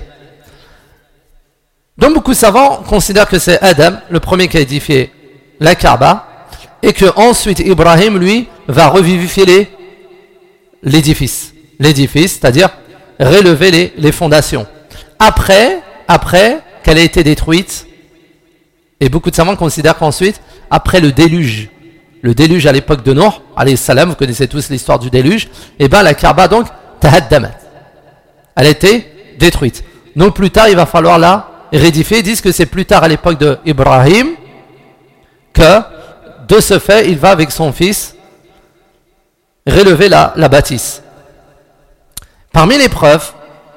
Donc beaucoup de savants considèrent que c'est Adam, le premier qui a édifié la Kaaba, et que ensuite Ibrahim, lui, va revivifier l'édifice, c'est-à-dire relever les fondations. Après qu'elle ait été détruite, et beaucoup de savants considèrent qu'ensuite, après le déluge à l'époque de Nuh, alayhi salam, vous connaissez tous l'histoire du déluge, et bien la Kaaba donc, tahaddamat, elle a été détruite. Donc plus tard, il va falloir la réédifier. Ils disent que c'est plus tard à l'époque de Ibrahim que, de ce fait, il va avec son fils relever la bâtisse. Parmi les preuves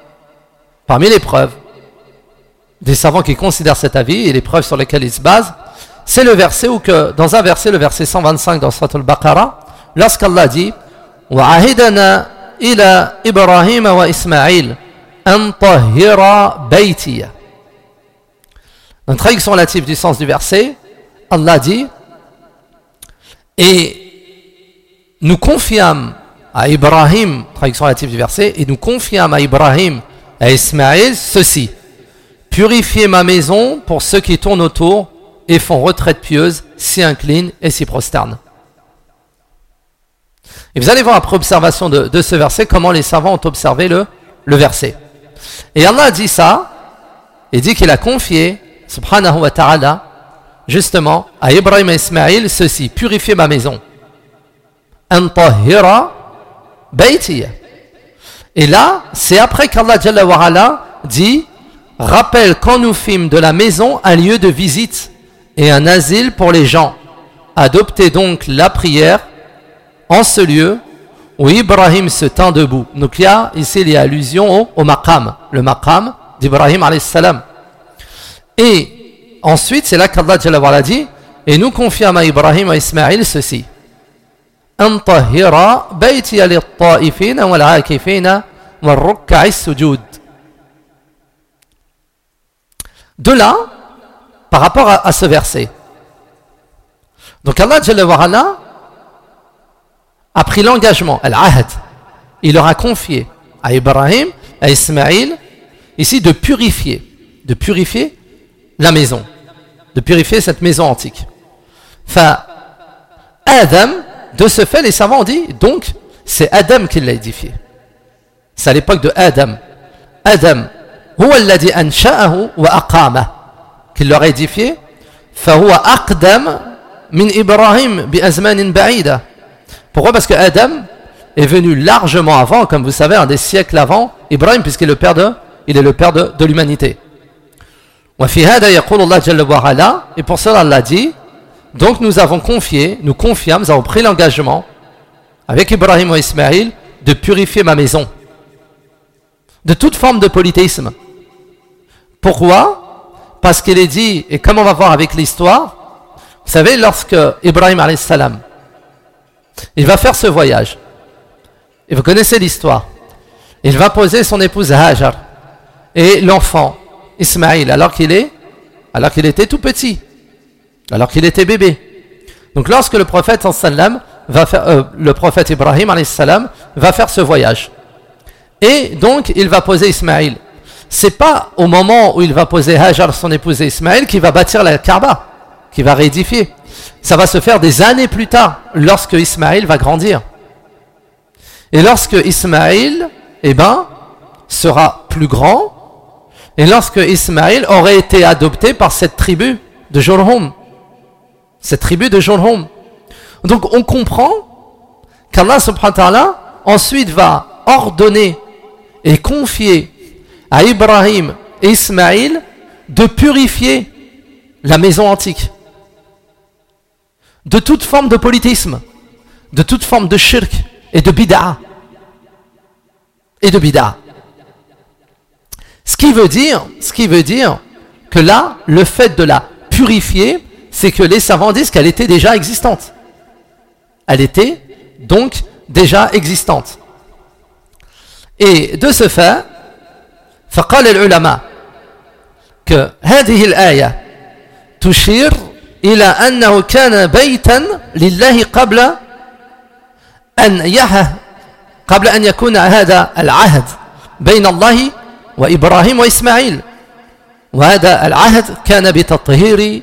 des savants qui considèrent cet avis et les preuves sur lesquelles ils se basent, c'est le verset où que, dans un verset, le verset 125 dans Surat al-Baqarah, lorsqu'Allah dit وَعَهِدَنَا إِلَى إِبْرَاهِيمَ وَإِسْمَعِيلَ أَنْ طَهِّرَ بَيْتِيَ. Dans la traduction relative du sens du verset, Allah dit, et nous confiâmes à Ibrahim, traduction relative du verset, et nous confiâmes à Ibrahim et à Ismaël ceci: purifiez ma maison pour ceux qui tournent autour et font retraite pieuse, s'y inclinent et s'y prosternent. Et vous allez voir après observation de ce verset comment les savants ont observé le verset. Et Allah a dit ça, et dit qu'il a confié, subhanahu wa ta'ala, justement à Ibrahim et Ismaël ceci: purifiez ma maison. An tahira baytiya. Et là, c'est après qu'Allah Jalla wa Ala dit: rappelle quand nous fîmes de la maison un lieu de visite et un asile pour les gens. Adoptez donc la prière en ce lieu où Ibrahim se tint debout. Donc ici il y a allusion au maqam, le maqam d'Ibrahim alayhi salam. Et ensuite c'est là qu'Allah Jalla wa Ala dit: et nous confiâmes à Ibrahim et Ismaël ceci: أن طهر بيتي للطائفين والعاكفين والركع السجود. De là, par rapport à ce verset, Donc Allah Jalla wa Ala a pris l'engagement, al-ahd, il leur a confié à Ibrahim, à Ismaïl, ici de purifier la maison, de purifier cette maison antique. Enfin, Adam, de ce fait, les savants ont dit, donc, c'est Adam qui l'a édifié. C'est à l'époque de Adam. Adam, huwa alladhi ansha'ahu wa aqama, qui leur a édifié, fahuwa aqdam min Ibrahim bi azmanin ba'ida. Pourquoi? Parce que Adam est venu largement avant, comme vous savez, un des siècles avant Ibrahim, puisqu'il est le père de l'humanité. Et pour cela, Allah dit, donc nous avons nous confiâmes, nous avons pris l'engagement avec Ibrahim et Ismaïl de purifier ma maison de toute forme de polythéisme. Pourquoi? Parce qu'il est dit, et comme on va voir avec l'histoire, vous savez, lorsque Ibrahim alayhi salam, il va faire ce voyage, et vous connaissez l'histoire, il va poser son épouse Hajar et l'enfant Ismaïl alors qu'il était tout petit, alors qu'il était bébé. Donc lorsque le prophète le prophète Ibrahim alayhi salam va faire ce voyage, et donc il va poser Ismaïl, c'est pas au moment où il va poser Hajar, son épouse, et Ismaïl, qu'il va bâtir la Kaaba, qu'il va réédifier. Ça va se faire des années plus tard, lorsque Ismaïl va grandir. Et lorsque Ismaïl, sera plus grand, et lorsque Ismaïl aurait été adopté par cette tribu de Jurhum. Donc on comprend qu'Allah subhanahu wa ta'ala ensuite va ordonner et confier à Ibrahim et Ismaïl de purifier la maison antique de toute forme de polythéisme, de toute forme de shirk et de bid'a. Ce qui veut dire que là, le fait de la purifier, c'est que les savants disent qu'elle était déjà existante. Elle était donc déjà existante. Et de ce fait, فقال العلماء que هذه الآية تشير إلى أنه كان بيتا لله قبل أن يكون هذا العهد بين الله وإبراهيم وإسماعيل، وهذا العهد كان بتطهير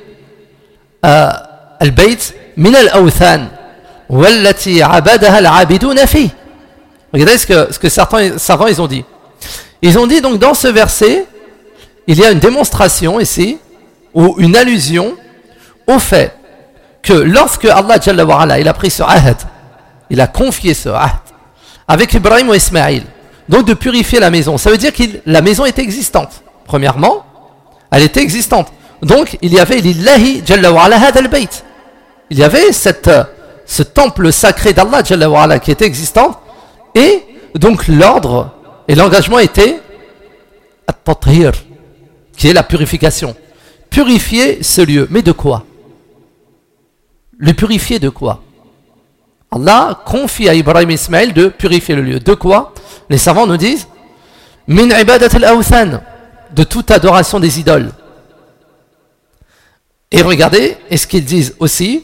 البيت من الأوثان والتي عبدها العابدون فيه. Regardez ce que certains savants ils ont dit. Ils ont dit donc dans ce verset, il y a une démonstration ici, ou une allusion au fait que lorsque Allah Jalla wa Ala, il a pris ce ahd, il a confié ce ahd avec Ibrahim et Ismaïl, donc de purifier la maison, ça veut dire que la maison était existante. Premièrement, elle était existante. Donc il y avait lillahi Jalla wa Ala hada al-bayt. Il y avait ce temple sacré d'Allah Jalla wa Ala qui était existant, et donc l'ordre et l'engagement était at-tathhir, qui est la purification. Purifier ce lieu. Mais de quoi? Le purifier de quoi? Allah confie à Ibrahim et Ismaël de purifier le lieu. De quoi? Les savants nous disent min ibadat al-awthan, de toute adoration des idoles. Et regardez, et ce qu'ils disent aussi,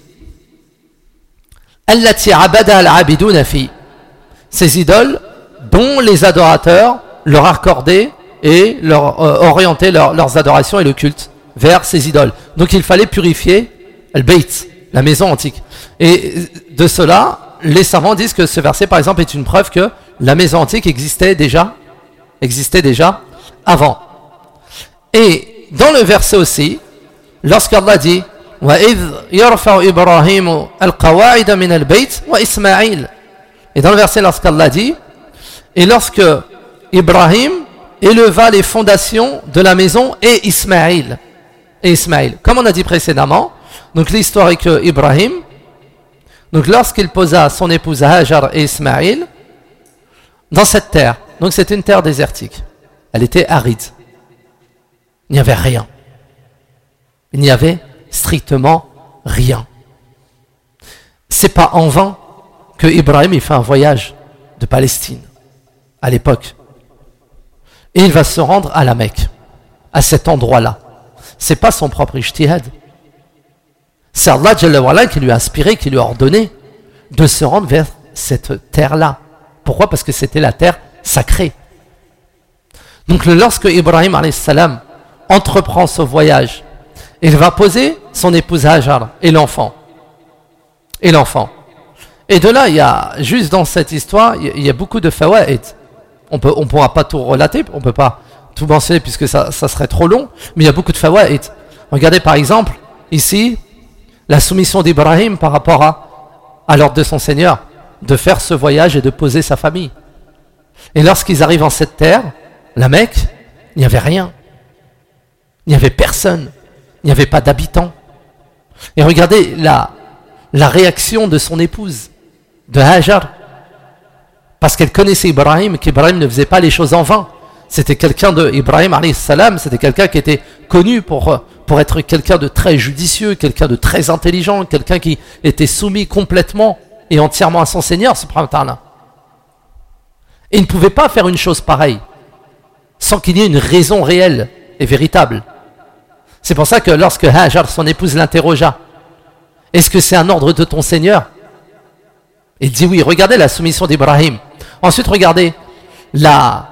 allati abada al-abiduna fi, ces idoles dont les adorateurs leur accordaient et leur orientaient leurs adorations et le culte vers ces idoles. Donc il fallait purifier al-bayt, la maison antique. Et de cela, les savants disent que ce verset, par exemple, est une preuve que la maison antique existait déjà avant. Et dans le verset aussi, lorsqu'Allah dit وَإِذْ يَرْفَعُ إِبْرَاهِيمُ الْقَوَاعِدَ مِنَ الْبَيْتِ وَإِسْمَاعِيلُ. Et dans le verset, lorsqu'Allah dit, et lorsque Ibrahim éleva les fondations de la maison et Ismaïl. Comme on a dit précédemment, donc l'histoire est que Ibrahim, donc lorsqu'il posa son épouse Hajar et Ismaïl dans cette terre, donc c'était une terre désertique, elle était aride, il n'y avait rien, il n'y avait strictement rien. C'est pas en vain que Ibrahim il fait un voyage de Palestine à l'époque, et il va se rendre à la Mecque, à cet endroit-là. C'est pas son propre ijtihad, C'est Allah Jalla wa Ala qui lui a inspiré, qui lui a ordonné de se rendre vers cette terre-là. Pourquoi? Parce que c'était la terre sacrée. Donc lorsque Ibrahim alayhi salam entreprend ce voyage, il va poser son épouse Hajar et l'enfant. Et de là, il y a, juste dans cette histoire, il y a beaucoup de fawaid. On pourra pas tout relater, on peut pas tout mentionner puisque ça serait trop long, mais il y a beaucoup de fawaid. Regardez par exemple, ici, la soumission d'Ibrahim par rapport à l'ordre de son Seigneur, de faire ce voyage et de poser sa famille. Et lorsqu'ils arrivent en cette terre, la Mecque, il n'y avait rien. Il n'y avait personne. Il n'y avait pas d'habitants. Et regardez la réaction de son épouse, de Hajar, parce qu'elle connaissait Ibrahim, qu'Ibrahim ne faisait pas les choses en vain. C'était quelqu'un de Ibrahim alayhi salam, c'était quelqu'un qui était connu pour être quelqu'un de très judicieux, quelqu'un de très intelligent, quelqu'un qui était soumis complètement et entièrement à son Seigneur, subhanahu wa ta'ala. Et il ne pouvait pas faire une chose pareille sans qu'il y ait une raison réelle et véritable. C'est pour ça que lorsque Hajar, son épouse, l'interrogea, est-ce que c'est un ordre de ton Seigneur? Il dit oui. Regardez la soumission d'Ibrahim. Ensuite, regardez la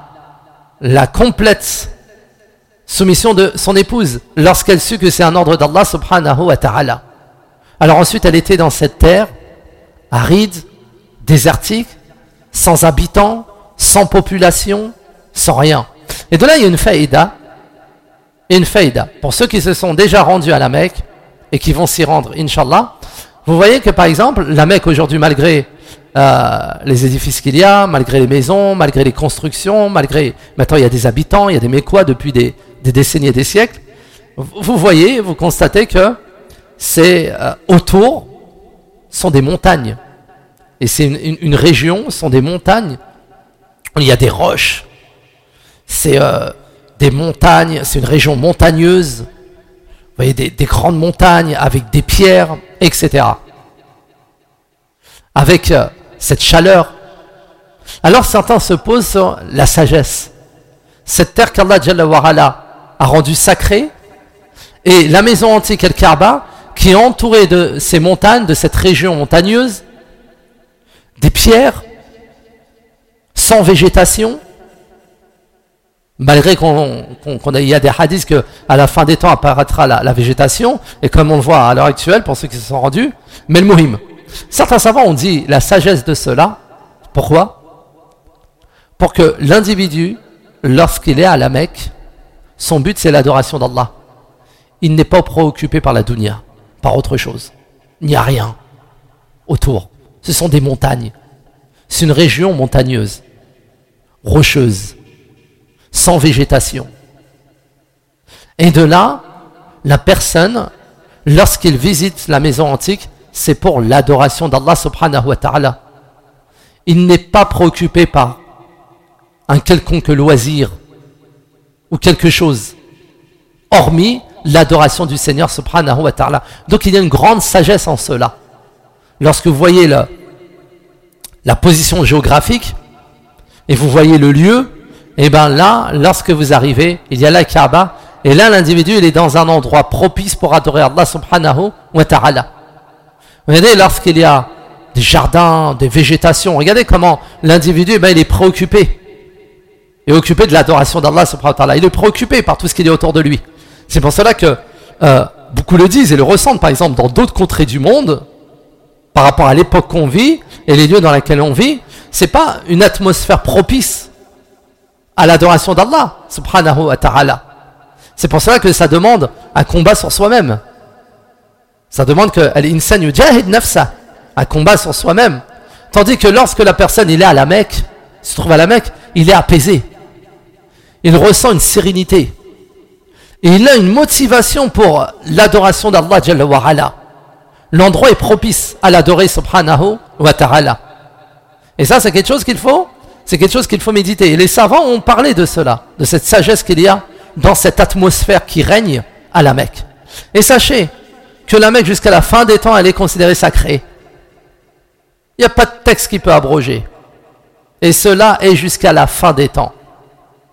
complète soumission de son épouse lorsqu'elle sut que c'est un ordre d'Allah subhanahu wa ta'ala. Alors ensuite, elle était dans cette terre aride, désertique, sans habitants, sans population, sans rien. Et de là, il y a une faïda. Pour ceux qui se sont déjà rendus à la Mecque et qui vont s'y rendre, Inch'Allah, vous voyez que par exemple, la Mecque aujourd'hui, malgré les édifices qu'il y a, malgré les maisons, malgré les constructions, maintenant il y a des habitants, il y a des Mécois depuis des décennies et des siècles, vous constatez que c'est autour sont des montagnes. Et c'est une région, sont des montagnes, il y a des roches, c'est des montagnes, c'est une région montagneuse, vous voyez des grandes montagnes avec des pierres, etc. Avec cette chaleur. Alors certains se posent sur la sagesse. Cette terre qu'Allah Jalla wa Ala a rendue sacrée, et la maison antique El-Kaaba, qui est entourée de ces montagnes, de cette région montagneuse, des pierres, sans végétation, malgré il y a des hadiths qu'à la fin des temps apparaîtra la végétation, et comme on le voit à l'heure actuelle, pour ceux qui se sont rendus, mais le muhim. Certains savants ont dit la sagesse de cela. Pourquoi? Pour que l'individu, lorsqu'il est à la Mecque, son but c'est l'adoration d'Allah. Il n'est pas préoccupé par la dunya, par autre chose. Il n'y a rien autour. Ce sont des montagnes. C'est une région montagneuse, rocheuse, sans végétation. Et de là, la personne, lorsqu'il visite la maison antique, c'est pour l'adoration d'Allah subhanahu wa ta'ala. Il n'est pas préoccupé par un quelconque loisir ou quelque chose, hormis l'adoration du Seigneur subhanahu wa ta'ala. Donc il y a une grande sagesse en cela. Lorsque vous voyez la position géographique et vous voyez le lieu, et bien là, lorsque vous arrivez, il y a la Kaaba, et là l'individu il est dans un endroit propice pour adorer Allah subhanahu wa ta'ala. Regardez, lorsqu'il y a des jardins, des végétations, regardez comment l'individu il est préoccupé. Il est occupé de l'adoration d'Allah subhanahu wa ta'ala. Il est préoccupé par tout ce qui est autour de lui. C'est pour cela que beaucoup le disent et le ressentent, par exemple, dans d'autres contrées du monde, par rapport à l'époque qu'on vit et les lieux dans lesquels on vit, c'est pas une atmosphère propice à l'adoration d'Allah subhanahu wa ta'ala. C'est pour cela que ça demande un combat sur soi-même. Ça demande que l'insan yujahid nafsa, un combat sur soi-même. Tandis que lorsque la personne il est à la Mecque, se trouve à la Mecque, il est apaisé. Il ressent une sérénité. Et il a une motivation pour l'adoration d'Allah Jalla wa Ala. L'endroit est propice à l'adorer subhanahu wa ta'ala. Et ça c'est quelque chose qu'il faut méditer. Et les savants ont parlé de cela, de cette sagesse qu'il y a dans cette atmosphère qui règne à la Mecque. Et sachez que la Mecque jusqu'à la fin des temps elle est considérée sacrée. Il n'y a pas de texte qui peut abroger. Et cela est jusqu'à la fin des temps.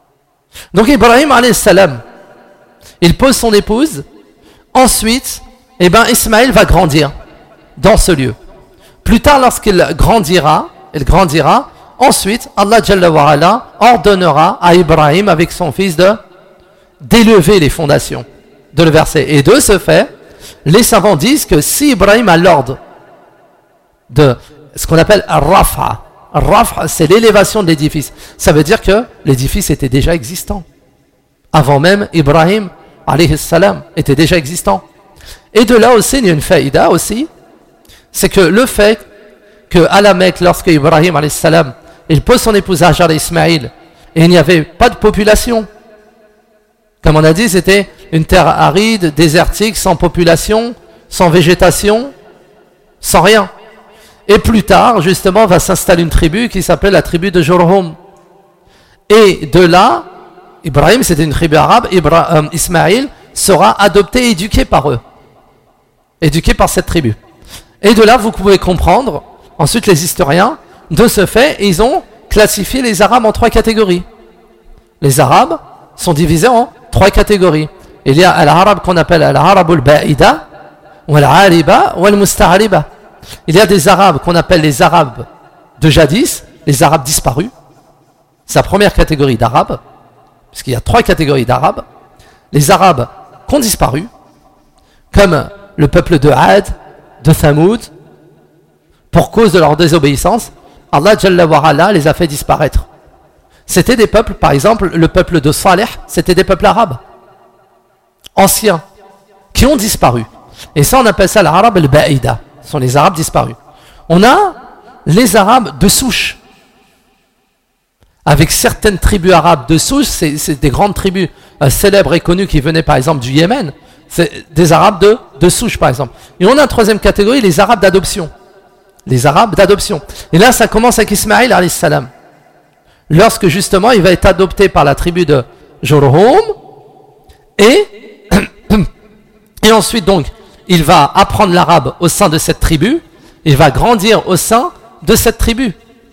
Donc Ibrahim alayhi salam, il pose son épouse. Ensuite, eh bien Ismaïl va grandir dans ce lieu. Plus tard, lorsqu'il grandira, ensuite Allah Jalla wa Ala ordonnera à Ibrahim avec son fils d'élever les fondations de le verset. Et de ce fait, les savants disent que si Ibrahim a l'ordre de ce qu'on appelle Rafa, Rafa c'est l'élévation de l'édifice, ça veut dire que l'édifice était déjà existant. Avant même Ibrahim alayhi salam était déjà existant. Et de là aussi, il y a une faïda aussi, c'est que le fait qu'à la Mecque, lorsque Ibrahim alayhi salam, il pose son épouse Hajar et Ismaïl, et il n'y avait pas de population. Comme on a dit, c'était une terre aride, désertique, sans population, sans végétation, sans rien. Et plus tard, justement, va s'installer une tribu qui s'appelle la tribu de Jurhum. Et de là, Ibrahim, c'était une tribu arabe, Ismaïl sera adopté et éduqué par eux. Éduqué par cette tribu. Et de là, vous pouvez comprendre, ensuite les historiens, de ce fait, ils ont classifié les Arabes en 3 catégories. Les Arabes sont divisés en 3 catégories. Il y a l'arabe qu'on appelle l'arabe al-ba'ida, ou al-ariba, ou al-musta'ariba. Il y a des Arabes qu'on appelle les Arabes de jadis, les Arabes disparus. C'est la première catégorie d'Arabes, puisqu'il y a 3 catégories d'Arabes. Les Arabes qui ont disparu, comme le peuple de Had, de Thamoud, pour cause de leur désobéissance, Allah Jalla wa Ala les a fait disparaître. C'était des peuples, par exemple, le peuple de Saleh, c'était des peuples arabes, anciens, qui ont disparu. Et ça, on appelle ça l'arabe al-ba'ida. Ce sont les Arabes disparus. On a les Arabes de souche. Avec certaines tribus arabes de souche, c'est des grandes tribus célèbres et connues qui venaient par exemple du Yémen. C'est des Arabes de souche par exemple. Et on a une 3e catégorie, les Arabes d'adoption. Les Arabes d'adoption. Et là, ça commence avec Ismaïl alayhi salam. Lorsque justement, il va être adopté par la tribu de Jurhum. Et ensuite donc, il va apprendre l'arabe au sein de cette tribu. Il va grandir au sein de cette tribu.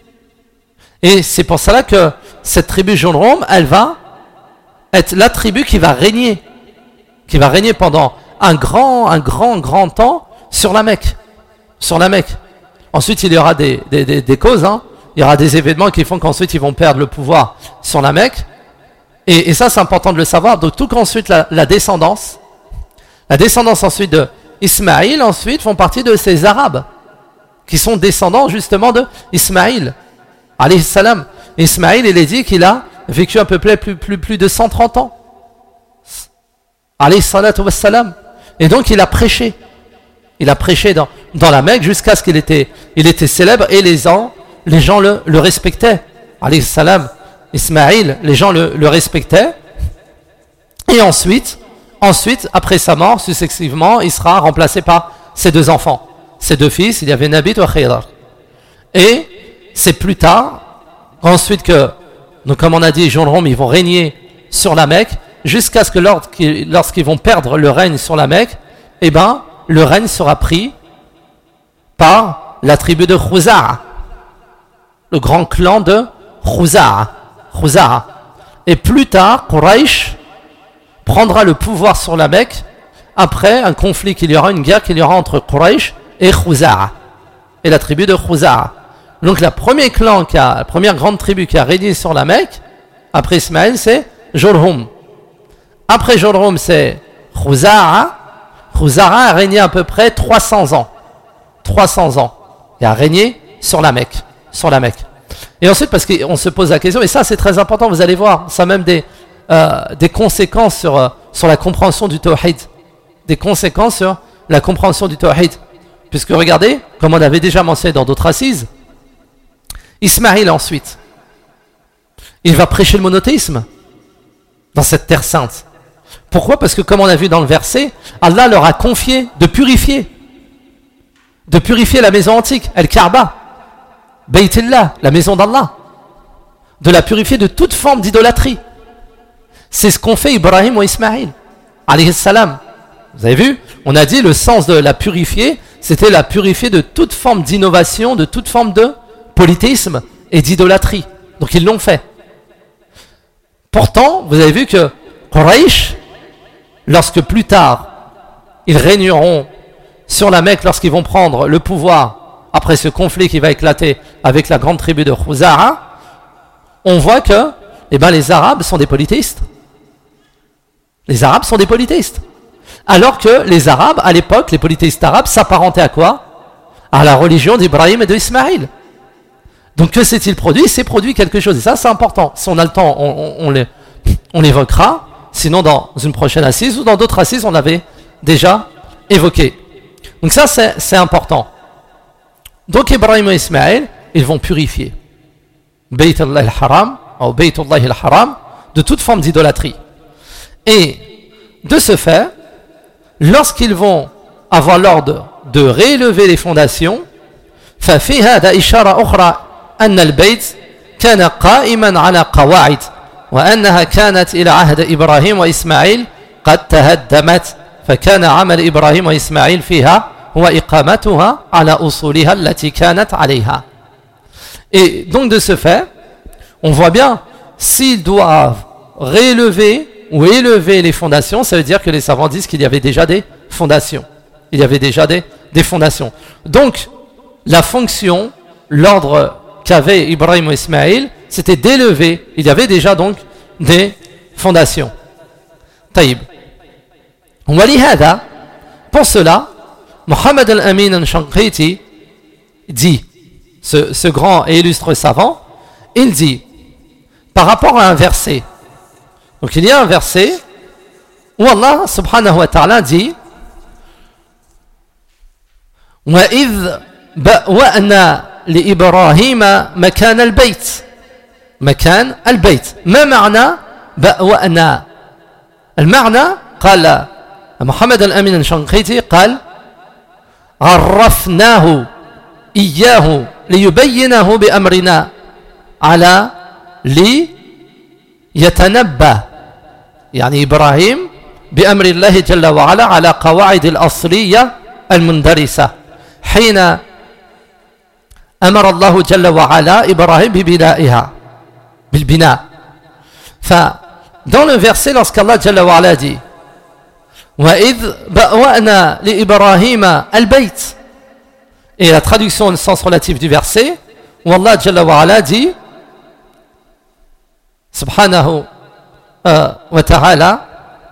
Et c'est pour cela que cette tribu Jurhum, elle va être la tribu qui va régner pendant un grand temps sur la Mecque. Sur la Mecque. Ensuite, il y aura des causes, hein. Il y aura des événements qui font qu'ensuite ils vont perdre le pouvoir sur la Mecque. Et ça, c'est important de le savoir. Donc, tout qu'ensuite la descendance ensuite de Ismaïl, ensuite, font partie de ces Arabes qui sont descendants justement de Ismaïl. Alayhi salam. Ismaïl, il est dit qu'il a vécu à peu près plus de 130 ans. Alayhi salatu wassalam. Et donc, il a prêché. Il a prêché dans la Mecque jusqu'à ce qu'il était célèbre et les gens le respectaient. Alayhi salam. Ismaïl, les gens le respectaient. Et ensuite, après sa mort, successivement, il sera remplacé par ses 2 enfants. Ses 2 fils, il y avait Nabit et Khidr. Et c'est plus tard, ensuite que, donc comme on a dit, Jurhum, ils vont régner sur la Mecque, jusqu'à ce que lorsqu'ils vont perdre le règne sur la Mecque, eh ben, le règne sera pris par la tribu de Khuza'a, le grand clan de Khuza'a. Et plus tard, Quraysh prendra le pouvoir sur la Mecque après un conflit une guerre qu'il y aura entre Quraysh et Khuza'a, et la tribu de Khuza'a. Donc la première grande tribu qui a régné sur la Mecque, après Ismaël, c'est Jurhum. Après Jurhum, c'est Khuza'a. Khuza'a a régné à peu près 300 ans. 300 ans. Il a régné sur la Mecque. Et ensuite, parce qu'on se pose la question, et ça c'est très important, vous allez voir, ça a même des conséquences sur la compréhension du tawhid. Des conséquences sur la compréhension du tawhid. Puisque regardez, comme on avait déjà mentionné dans d'autres assises, Ismaïl ensuite, il va prêcher le monothéisme dans cette terre sainte. Pourquoi? Parce que comme on a vu dans le verset, Allah leur a confié de purifier la maison antique, Al-Kaaba, Baytillah, la maison d'Allah, de la purifier de toute forme d'idolâtrie. C'est ce qu'ont fait Ibrahim ou Ismaïl, alayhi salam. Vous avez vu? On a dit le sens de la purifier, c'était la purifier de toute forme d'innovation, de toute forme de polythéisme et d'idolâtrie. Donc ils l'ont fait. Pourtant, vous avez vu que Quraysh, lorsque plus tard, ils régneront sur la Mecque lorsqu'ils vont prendre le pouvoir après ce conflit qui va éclater avec la grande tribu de Khuza'a, on voit que les Arabes sont des polythéistes. Les Arabes sont des polythéistes. Alors que les Arabes, à l'époque, les polythéistes arabes s'apparentaient à quoi? À la religion d'Ibrahim et d'Ismaïl. Donc que s'est-il produit? Il s'est produit quelque chose. Et ça, c'est important. Si on a le temps, on l'évoquera. Sinon, dans une prochaine assise ou dans d'autres assises, on l'avait déjà évoqué. Donc ça, c'est important. Donc Ibrahim et Ismaïl, ils vont purifier Bayt Allah al-Haram, ou Bayt Allah al-Haram, de toute forme d'idolâtrie. Et de ce fait, lorsqu'ils vont avoir l'ordre de réélever les fondations, ففي هذا إشارة أخرى أن البيت كان قائما على قواعد وأنها كانت إلى عهد إبراهيم وإسماعيل قد تهدمت فكان عمل إبراهيم وإسماعيل فيها هو إقامتها على أصولها التي كانت عليها. Et donc de ce fait, on voit bien, s'ils doivent réélever ou élever les fondations, ça veut dire que les savants disent qu'il y avait déjà des fondations. Il y avait déjà des fondations. Donc, la fonction, l'ordre qu'avaient Ibrahim et Ismaïl, c'était d'élever. Il y avait déjà donc des fondations. Taïb. ولهذا, pour cela, Mohammed al-Amin al-Shanqiti dit, ce grand et illustre savant, il dit, par rapport à un verset, donc il y a un verset où Allah subhanahu wa ta'ala dit وَإِذْ بَأْوَأْنَا لِإِبْرَاهِيمَ مَكَانَ الْبَيْتِ مكان البيت. ما معنى بأوأنا؟ المعنى قال محمد الأمين الشنقيطي قال عرفناه إياه ليبينه بأمرنا على ليتنبه يعني إبراهيم بأمر الله جل وعلا على قواعد الأصلية المندرسة حين أمر الله جل وعلا إبراهيم ببنائها بالبناء. Dans le verset, lorsqu'Allah Jalla wa Ala dit وَإِذْ بَأْوَأْنَا لِإِبْرَاهِيمَ الْبَيْتِ, et la traduction au sens relatif du verset où Allah Jalla wa Ala dit subhanahu wa ta'ala,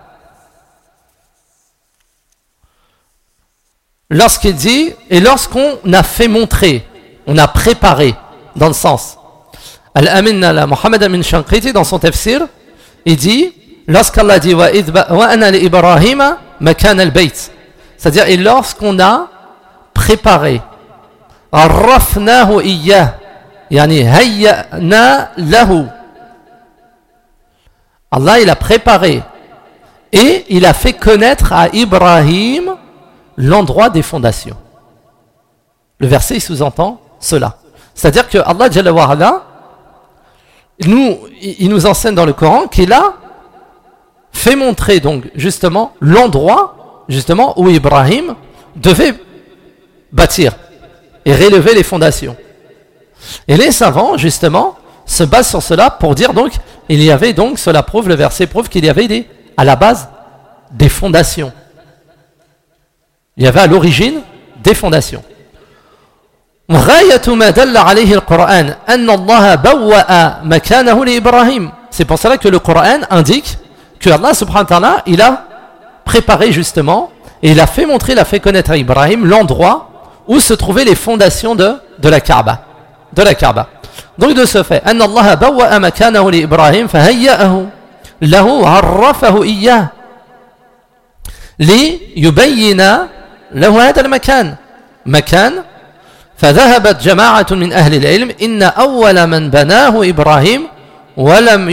lorsqu'il dit, et lorsqu'on a fait montrer, on a préparé, dans le sens Al-Amin, Mohammed Amin Shanqiti, dans son tafsir, il dit, lorsqu'Allah dit وَأَنَا لِإِبْرَاهِيمَ مَكَانَ الْبَيْتِ, c'est-à-dire, et lorsqu'on a préparé, عَرَّفْنَاهُ إِيَّهُ يعني هَيَّأْنَا لَهُ, Allah il a préparé et il a fait connaître à Ibrahim l'endroit des fondations. Le verset il sous-entend cela, c'est-à-dire que Allah Jalla wa Ala, il nous enseigne dans le Coran qu'il a fait montrer donc justement l'endroit justement où Ibrahim devait bâtir et relever les fondations. Et les savants justement se basent sur cela pour dire donc il y avait donc, cela prouve, le verset prouve qu'il y avait à la base des fondations. Il y avait à l'origine des fondations. C'est pour cela que le Coran indique que Allah subhanahu wa ta'ala, il a préparé justement et il a fait montrer, il a fait connaître à Ibrahim l'endroit où se trouvaient les fondations de la Kaaba. Donc de ce fait, أن الله بوأ مكانه لإبراهيم فهيأه له عرفه إياه ليبين له هذا المكان مكان. فذهبت جماعة من أهل العلم إن أول من بناه إبراهيم ولم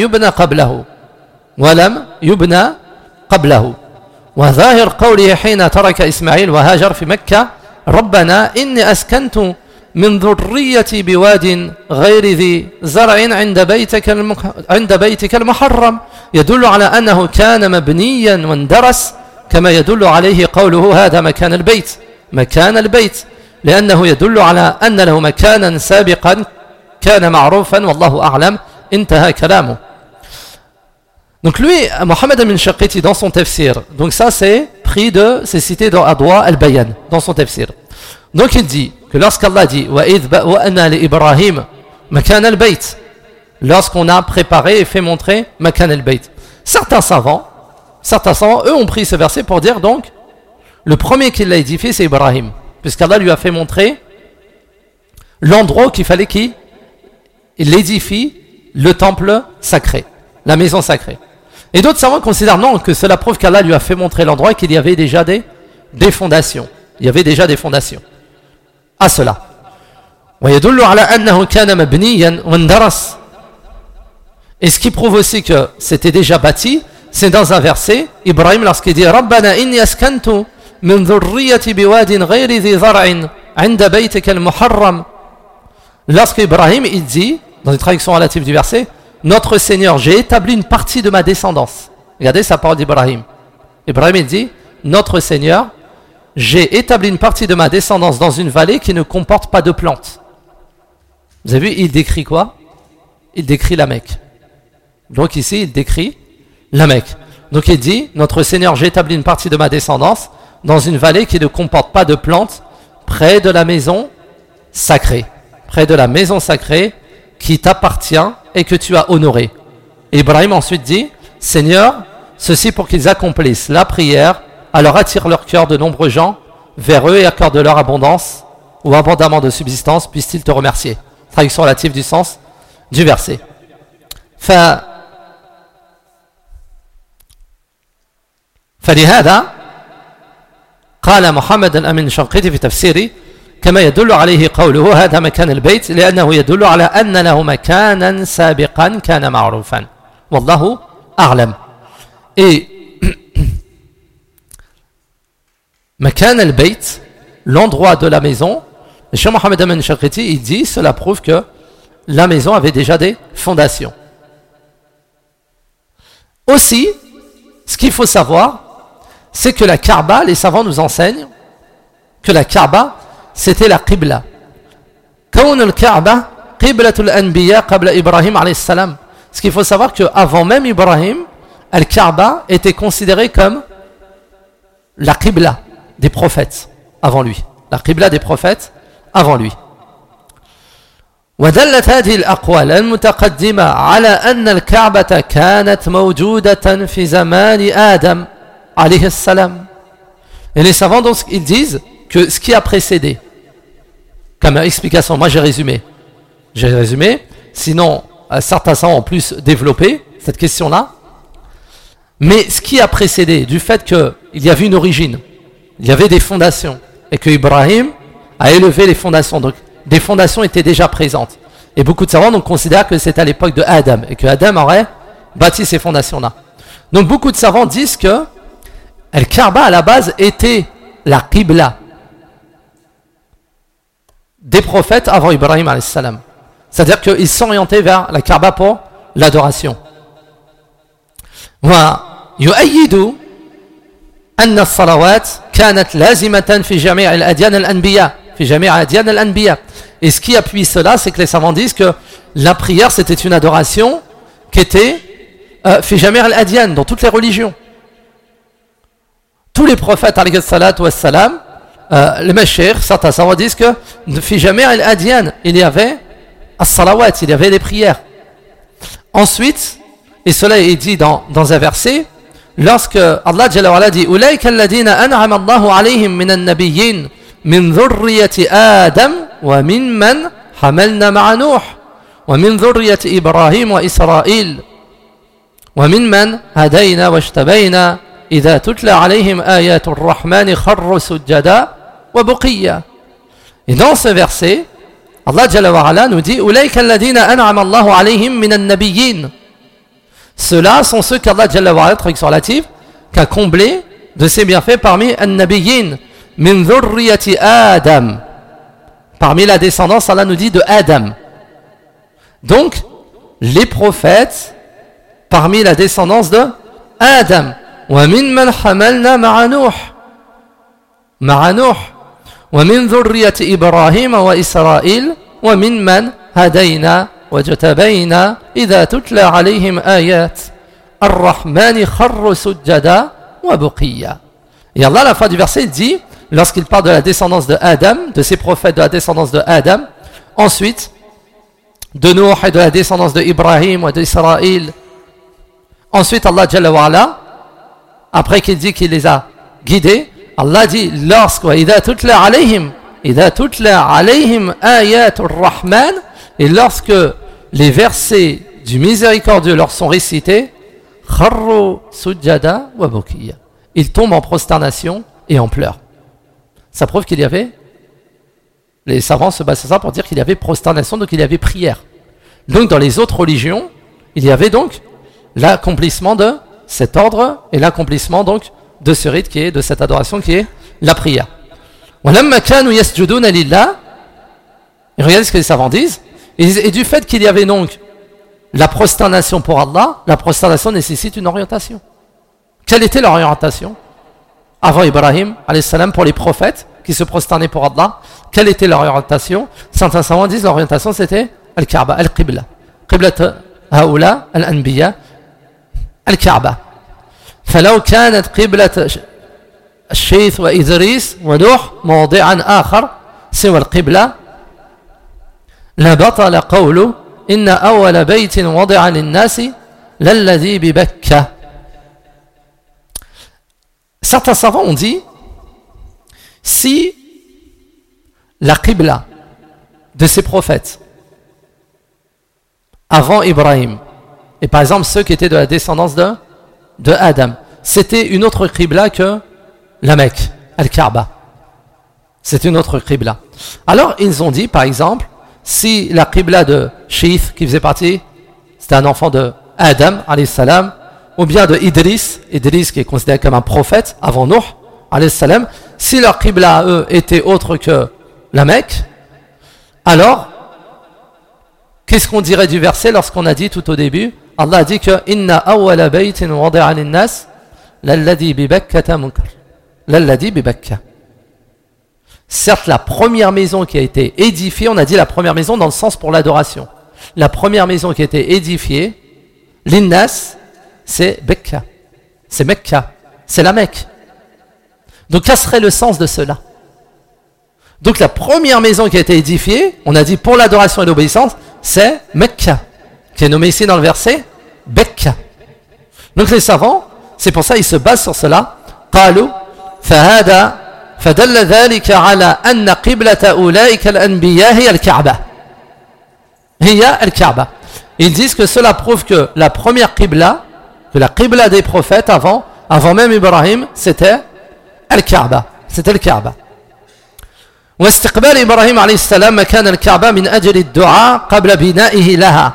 يبنى قبله وظاهر قوله حين ترك إسماعيل وهاجر في مكة ربنا إني أسكنت من ذريتي بواد غير ذي زرع عند بيتك المحرم يدل على أنه كان مبنيا واندرس كما يدل عليه قوله هذا مكان البيت لأنه يدل على أن له مكانا سابقا كان معروفا والله أعلم. انتهى كلامه. Donc lui, Mohammed Amin Shanqiti dans son tafsir, donc ça c'est pris de, c'est cité dans Adwa al-Bayan, dans son tafsir. Donc il dit que lorsqu'Allah dit وَإِذْ بَأْوَأْنَا لِإِبْرَاهِيمَ مَكَانَ الْبَيْتِ, lorsqu'on a préparé et fait montrer Makan al-Bayt. Certains savants, eux ont pris ce verset pour dire donc le premier qui l'a édifié c'est Ibrahim, puisqu'Allah lui a fait montrer l'endroit qu'il fallait qu'il édifie le temple sacré, la maison sacrée. Et d'autres savants considèrent non, que cela prouve qu'Allah lui a fait montrer l'endroit et qu'il y avait déjà des fondations. Il y avait déjà des fondations à cela. ويدل على أنه كان مبنيا واندرس. Et ce qui prouve aussi que c'était déjà bâti, c'est dans un verset, Ibrahim lorsqu'il dit ربنا إني أسكنت من ذريتي بواد غير ذي زرع عند بيتك المحرم. Lorsque Ibrahim il dit, dans une traduction relative du verset, notre Seigneur, j'ai établi une partie de ma descendance. Regardez sa parole d'Ibrahim. Ibrahim il dit, notre Seigneur, j'ai établi une partie de ma descendance dans une vallée qui ne comporte pas de plantes. Vous avez vu, il décrit quoi? Il décrit la Mecque. Donc ici, il décrit la Mecque. Donc il dit, notre Seigneur, j'ai établi une partie de ma descendance dans une vallée qui ne comporte pas de plantes, près de la maison sacrée. Près de la maison sacrée qui t'appartient et que tu as honorée. Et Ibrahim ensuite dit, Seigneur, ceci pour qu'ils accomplissent la prière, alors attire leur cœur de nombreux gens vers eux et accorde leur abondance ou abondamment de subsistance, puissent-ils te remercier. Traduction relative du sens du verset. فلهذا قال محمد الأمين الشنقيطي في تفسيره كما يدل عليه قوله هذا مكان البيت لأنه يدل على أن له مكانا سابقا كان معروفا والله أعلم. Et مكان البيت, l'endroit de la maison, le Cheikh Mohammed Amin Shakriti, il dit, cela prouve que la maison avait déjà des fondations. Aussi, ce qu'il faut savoir, c'est que la Kaaba, les savants nous enseignent que la Kaaba, c'était la Qibla. كون الكعبة قبلة الأنبياء قبل إبراهيم عليه السلام. Ce qu'il faut savoir qu'avant même Ibrahim, Al-Kaaba était considéré comme la Qibla des prophètes avant lui. La Qibla des prophètes avant lui. ودلت هذه الأقوال المتقدمة على أن الكعبة كانت موجودة في زمان آدم عليه السلام. Et les savants donc ils disent que ce qui a précédé, comme explication, moi j'ai résumé, sinon certains savants ont plus développé cette question-là, mais ce qui a précédé du fait qu'il y avait une origine, il y avait des fondations, et que Ibrahim a élevé les fondations, donc des fondations étaient déjà présentes. Et beaucoup de savants donc considèrent que c'est à l'époque de Adam, et que Adam aurait bâti ces fondations-là. Donc beaucoup de savants disent que Al-Kaaba à la base était la Qibla des prophètes avant Ibrahim alayhi salam. C'est-à-dire qu'ils s'orientaient vers la Kaaba pour l'adoration. ويؤيد أن الصلوات كانت لازمة في جميع الأديان الأنبياء في جميع أديان الأنبياء. Et ce qui appuie cela, c'est que les savants disent que la prière c'était une adoration qui était في جميع الأديان, dans toutes les religions. Tous les prophètes alayhi salatu wassalam, les mashayikh, certains savants disent que في جميع الأديان il y avait as-salawat, il y avait des prières. Ensuite, et cela est dit dans un verset, lorsque Allah Jalla wa Ala dit أولئك الذين أنعم الله عليهم من النبيين من ذرية آدم ومن حملنا مع نوح ومن ذرية إبراهيم وإسرائيل ومن هدينا واجتبينا إذا تتلى عليهم آيات الرحمن خروا سجدا وبقيا. Et dans ce verset, Allah Jalla wa Ala nous dit أولئك الذين أنعم الله عليهم من النبيين. Ceux-là sont ceux qu'Allah Jalla wa Ala, traduction relative, qu'a comblé de ses bienfaits parmi an-nabiyyin min dhurriyyati Adam. Parmi la descendance, Allah nous dit de Adam. Donc, les prophètes parmi la descendance de Adam. Wa min man hamalna ma'a Nuh. Ma'a Nuh. Wa min dhurriyyati Ibrahim wa Israël. Wa min man hadayna وجتبينا إذا تتلى عليهم آيات الرحمن خروا سجدا وبقيا. Et Allah, à la fin du verset, il dit, lorsqu'il parle de la descendance de Adam, de ses prophètes de la descendance de Adam, ensuite, de Nuh et de la descendance de Ibrahim et d'Israël. Ensuite, Allah Jalla wa Ala, après qu'il dit qu'il les a guidés, Allah dit, lorsque, إِذَا تُتْلَى عَلَيْهِمْ آيَاتُ الرَّحْمَنِ, et lorsque les versets du miséricordieux leur sont récités, خَرُّوا سُجَّدًا وَبُكِيًّا, ils tombent en prosternation et en pleurs. Ça prouve qu'il y avait, les savants se basent sur ça pour dire qu'il y avait prosternation, donc il y avait prière. Donc dans les autres religions, il y avait donc l'accomplissement de cet ordre et l'accomplissement donc de ce rite qui est, de cette adoration qui est la prière. وَلَمَّا كَانُوا يَسْجُدُونَ لِلَّهِ, et regardez ce que les savants disent, et du fait qu'il y avait donc la prosternation pour Allah, la prosternation nécessite une orientation. Quelle était leur orientation avant Ibrahim, alayhi salam, pour les prophètes qui se prosternaient pour Allah? Quelle était leur orientation? Certains savants disent l'orientation c'était Al-Kaaba, Al-Qibla. Qibla haoula, Al-Anbiya, Al-Kaaba. فلو كانت قبلة الشيث وإدريس ونوح موضعا آخر سوى القبلة لبطل قوله إن أول بيت وضع للناس للذي ببكة. Certains savants ont dit, si la Qibla de ces prophètes avant Ibrahim, et par exemple ceux qui étaient de la descendance de Adam, c'était une autre Qibla que la Mecque, Al-Kaaba. C'est une autre Qibla. Alors ils ont dit, par exemple, si la Qibla de Shith, qui faisait partie, c'était un enfant de Adam, alayhi salam, ou bien de Idris qui est considéré comme un prophète avant Nuh, alayhi salam, si leur Qibla à eux était autre que la Mecque, alors, qu'est-ce qu'on dirait du verset lorsqu'on a dit tout au début, Allah a dit que Inna awwala baytin wadi'a lin-nas lalladhi bi Bakkata munkar. Lalladhi bi Bakka. Certes, la première maison qui a été édifiée, on a dit la première maison dans le sens pour l'adoration. La première maison qui a été édifiée, lin-nas, c'est Bekka. C'est Mecca. C'est la Mecque. Donc, quel serait le sens de cela? Donc, la première maison qui a été édifiée, on a dit pour l'adoration et l'obéissance, c'est Mecca, qui est nommé ici dans le verset Bekka. Donc, les savants, c'est pour ça ils se basent sur cela. قالوا فهذا فدل ذلك على أن قبلة أولئك الأنبياء هي الكعبة. هي الكعبة. Ils disent que cela prouve que la première qibla, que la qibla des prophètes avant même Ibrahim, c'était Al-Kaaba. C'était Al-Kaaba. واستقبال إبراهيم عليه السلام مكان الكعبة من أجل الدعاء قبل بنائه لها.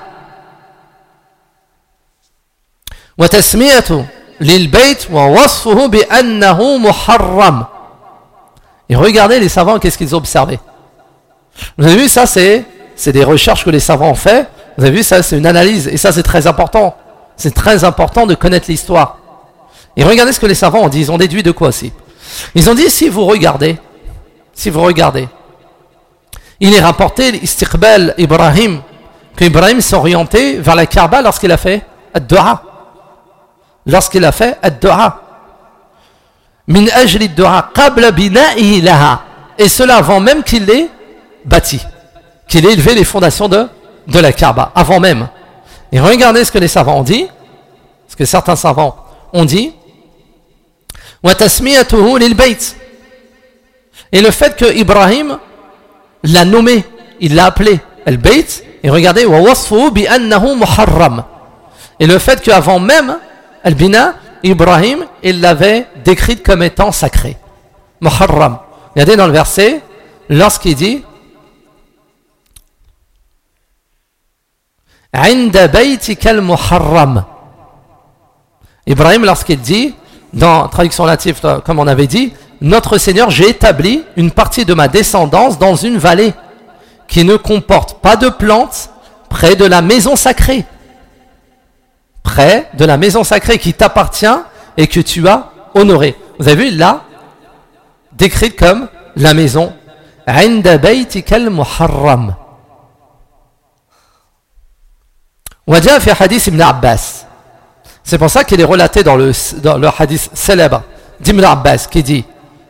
وتسمية للبيت ووصفه بأنه محرم. Et regardez les savants, qu'est-ce qu'ils ont observé. Vous avez vu, ça c'est des recherches que les savants ont fait. Vous avez vu, ça c'est une analyse. Et ça c'est très important. C'est très important de connaître l'histoire. Et regardez ce que les savants ont dit. Ils ont déduit de quoi aussi. Ils ont dit, si vous regardez, il est rapporté l'istiqbal Ibrahim, que Ibrahim s'est orienté vers la Kaaba lorsqu'il a fait ad-du'a. Min ajli ad-du'a qabla bina'ihi laha. Et cela avant même qu'il l'ait bâti, qu'il ait élevé les fondations de la Kaaba, avant même. Et regardez ce que les savants ont dit, ce que certains savants ont dit. Wa tasmiyatuhu lil bayt. Et le fait que Ibrahim l'a nommé, il l'a appelé Al-Bayt, et regardez, wa wasfuhu bi annahu muharram. Et le fait qu'avant même Al-Bina, Ibrahim, il l'avait décrite comme étant sacré. Muharram. Regardez dans le verset, lorsqu'il dit Inda baytika al-muharram. Ibrahim, lorsqu'il dit, dans traduction lative, comme on avait dit, notre Seigneur, j'ai établi une partie de ma descendance dans une vallée qui ne comporte pas de plantes près de la maison sacrée. Près de la maison sacrée qui t'appartient et que tu as honorée. Vous avez vu, il l'a décrite comme la maison. Inda baytika al-muharram. C'est pour ça qu'il est relaté dans le hadith célèbre d'Ibn Abbas qui dit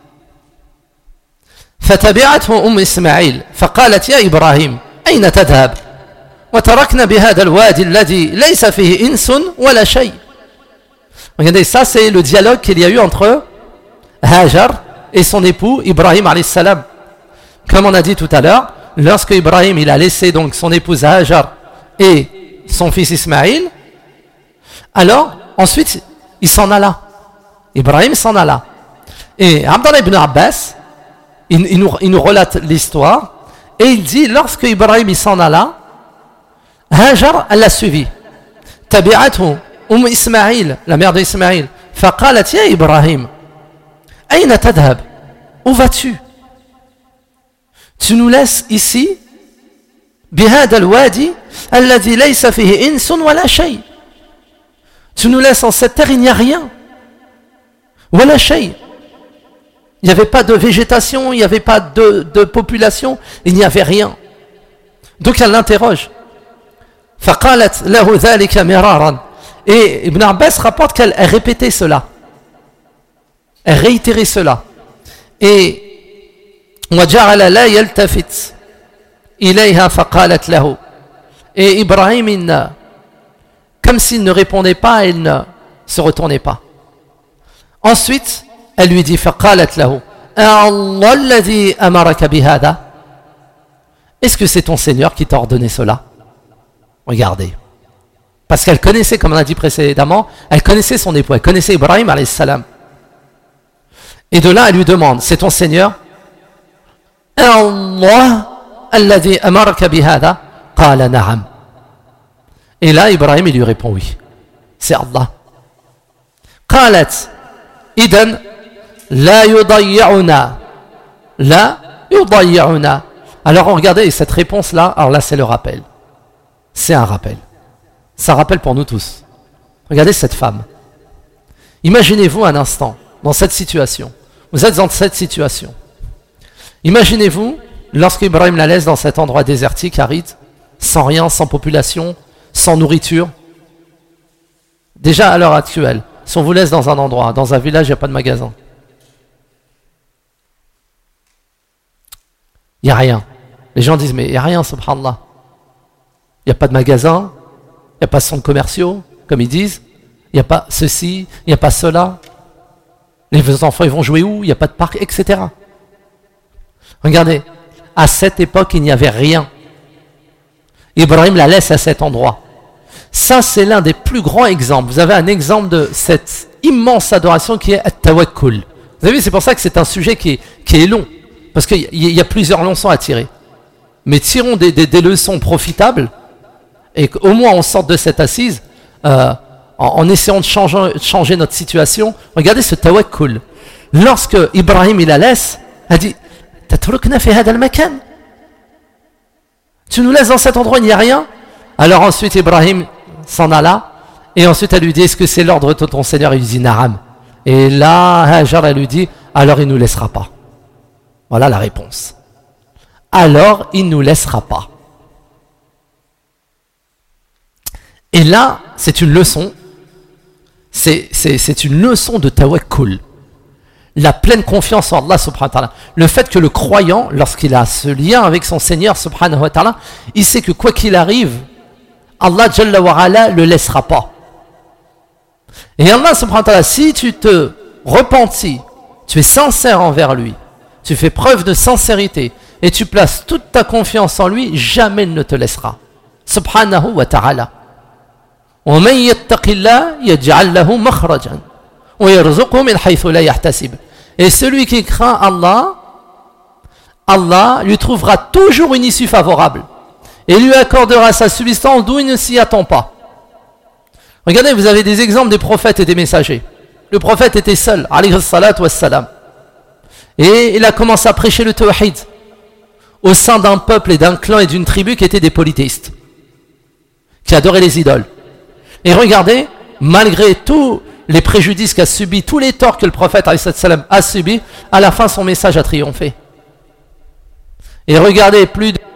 فتبعته إسماعيل فقالت يا إبراهيم أين تذهب وتركنا بهذا الوادي الذي ليس فيه إنس ولا شيء. Regardez, ça c'est le dialogue qu'il y a eu entre Hajar et son époux Ibrahim alayhi salam. Comme on a dit tout à l'heure, lorsque Ibrahim il a laissé donc son épouse Hajar et son fils Ismaïl, alors ensuite il s'en alla. Ibrahim s'en alla. Et Abdallah ibn Abbas, il nous relate l'histoire et il dit lorsque Ibrahim il s'en alla, Hajar elle l'a suivi. Tabi'athu Ismaïl, la mère d'Ismaïl, faqalat ya Ibrahim, ayna tadhhab? Où vas-tu? Tu nous laisses ici, bihada al-wadi alladhi laysa fihi insun wala shay. Tu nous laisses en cette terre, il n'y a rien. Wala shay. Il n'y avait pas de végétation, il n'y avait pas de population, il n'y avait rien. Donc elle l'interroge. فقالت له ذلك مرارا. Et Ibn Abbas rapporte qu'elle répétait cela. Elle réitérait cela. Et وجعل لا يلتفت إليها فقالت له. Et Ibrahim, comme s'il ne répondait pas, il ne se retournait pas. Ensuite, elle lui dit فقالت له الله الذي أمرك بهذا. Est-ce que c'est ton Seigneur qui t'a ordonné cela? Regardez. Parce qu'elle connaissait, comme on a dit précédemment, elle connaissait son époux, elle connaissait Ibrahim alayhi salam. Et de là, elle lui demande, c'est ton Seigneur? Allah alladhi amaraka bihada? Qala na'am. Et là, Ibrahim, il lui répond oui. C'est Allah. Qalat, idan, la yudayya'una. La yudayya'una. Alors, regardez, cette réponse-là, alors là, c'est le rappel. C'est un rappel. Ça rappelle pour nous tous. Regardez cette femme. Imaginez-vous un instant, dans cette situation. Vous êtes dans cette situation. Imaginez-vous, lorsque Ibrahim la laisse dans cet endroit désertique, aride, sans rien, sans population, sans nourriture. Déjà à l'heure actuelle, si on vous laisse dans un endroit, dans un village, il n'y a pas de magasin. Il n'y a rien. Les gens disent, mais il n'y a rien, subhanallah. Il n'y a pas de magasin, il n'y a pas de centres commerciaux, comme ils disent. Il n'y a pas ceci, il n'y a pas cela. Les enfants, ils vont jouer où? Il n'y a pas de parc, etc. Regardez, à cette époque, il n'y avait rien. Ibrahim la laisse à cet endroit. Ça, c'est l'un des plus grands exemples. Vous avez un exemple de cette immense adoration qui est at-tawakkul. Vous avez vu, c'est pour ça que c'est un sujet qui est long. Parce qu'il y a plusieurs leçons à tirer. Mais tirons des leçons profitables et qu'au moins on sorte de cette assise en essayant de changer notre situation. Regardez ce tawakkul. Lorsque Ibrahim il la laisse, elle dit Tatrukna fi hada al-makan. Tu nous laisses dans cet endroit, il n'y a rien. Alors ensuite Ibrahim s'en alla et ensuite elle lui dit est-ce que c'est l'ordre de ton Seigneur? Il lui dit Na'am. Et là Hajar elle lui dit alors il ne nous laissera pas. Voilà la réponse. Alors il ne nous laissera pas. Et là, c'est une leçon. C'est une leçon de tawakkul. La pleine confiance en Allah subhanahu wa ta'ala. Le fait que le croyant, lorsqu'il a ce lien avec son Seigneur subhanahu wa ta'ala, il sait que quoi qu'il arrive, Allah jalla wa ala le laissera pas. Et Allah subhanahu wa ta'ala, si tu te repentis, tu es sincère envers lui, tu fais preuve de sincérité, et tu places toute ta confiance en lui, jamais il ne te laissera. Subhanahu wa ta'ala. ومن يتق الله يجعل له مخرجا ويرزقه من حيث لا يحتسب. Et celui qui craint Allah, Allah lui trouvera toujours une issue favorable et lui accordera sa subsistance d'où il ne s'y attend pas. Regardez, vous avez des exemples des prophètes et des messagers. Le prophète était seul, alayhi salatu wassalam, et il a commencé à prêcher le tawhid au sein d'un peuple et d'un clan et d'une tribu qui étaient des polythéistes, qui adoraient les idoles. Et regardez, malgré tous les préjudices qu'a subi, tous les torts que le prophète a subi, à la fin son message a triomphé. Et regardez, plus de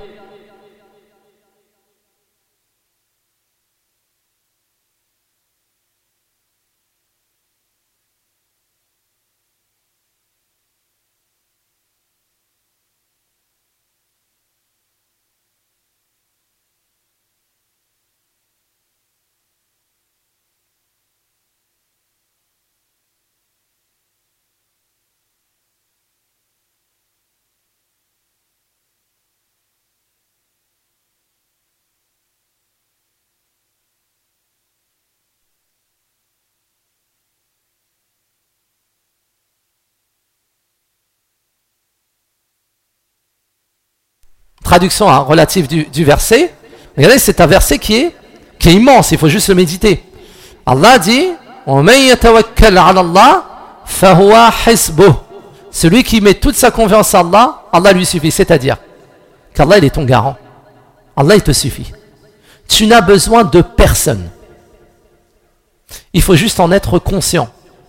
traduction relative du verset, regardez, c'est un verset qui est immense, il faut juste le méditer. Allah dit وَمَن يَتَوَكَّلْ عَلَى اللَّهِ فَهُوَ حِسْبُهُ. Celui qui met toute sa confiance à Allah, Allah lui suffit. C'est-à-dire qu'Allah, il est ton garant. Allah, il te suffit. Tu n'as besoin de personne. Il faut juste en être conscient.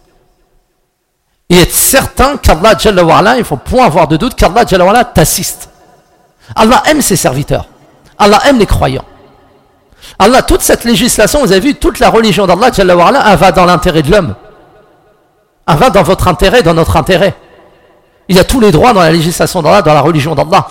Et être certain qu'Allah, Jalla wa ala, il ne faut point avoir de doute qu'Allah, Jalla wa ala, t'assiste. Allah aime ses serviteurs. Allah aime les croyants. Allah, toute cette législation, vous avez vu, toute la religion d'Allah, Jalla wa ala, elle va dans l'intérêt de l'homme. Elle va dans votre intérêt, dans notre intérêt. Il y a tous les droits dans la législation d'Allah, dans la religion d'Allah.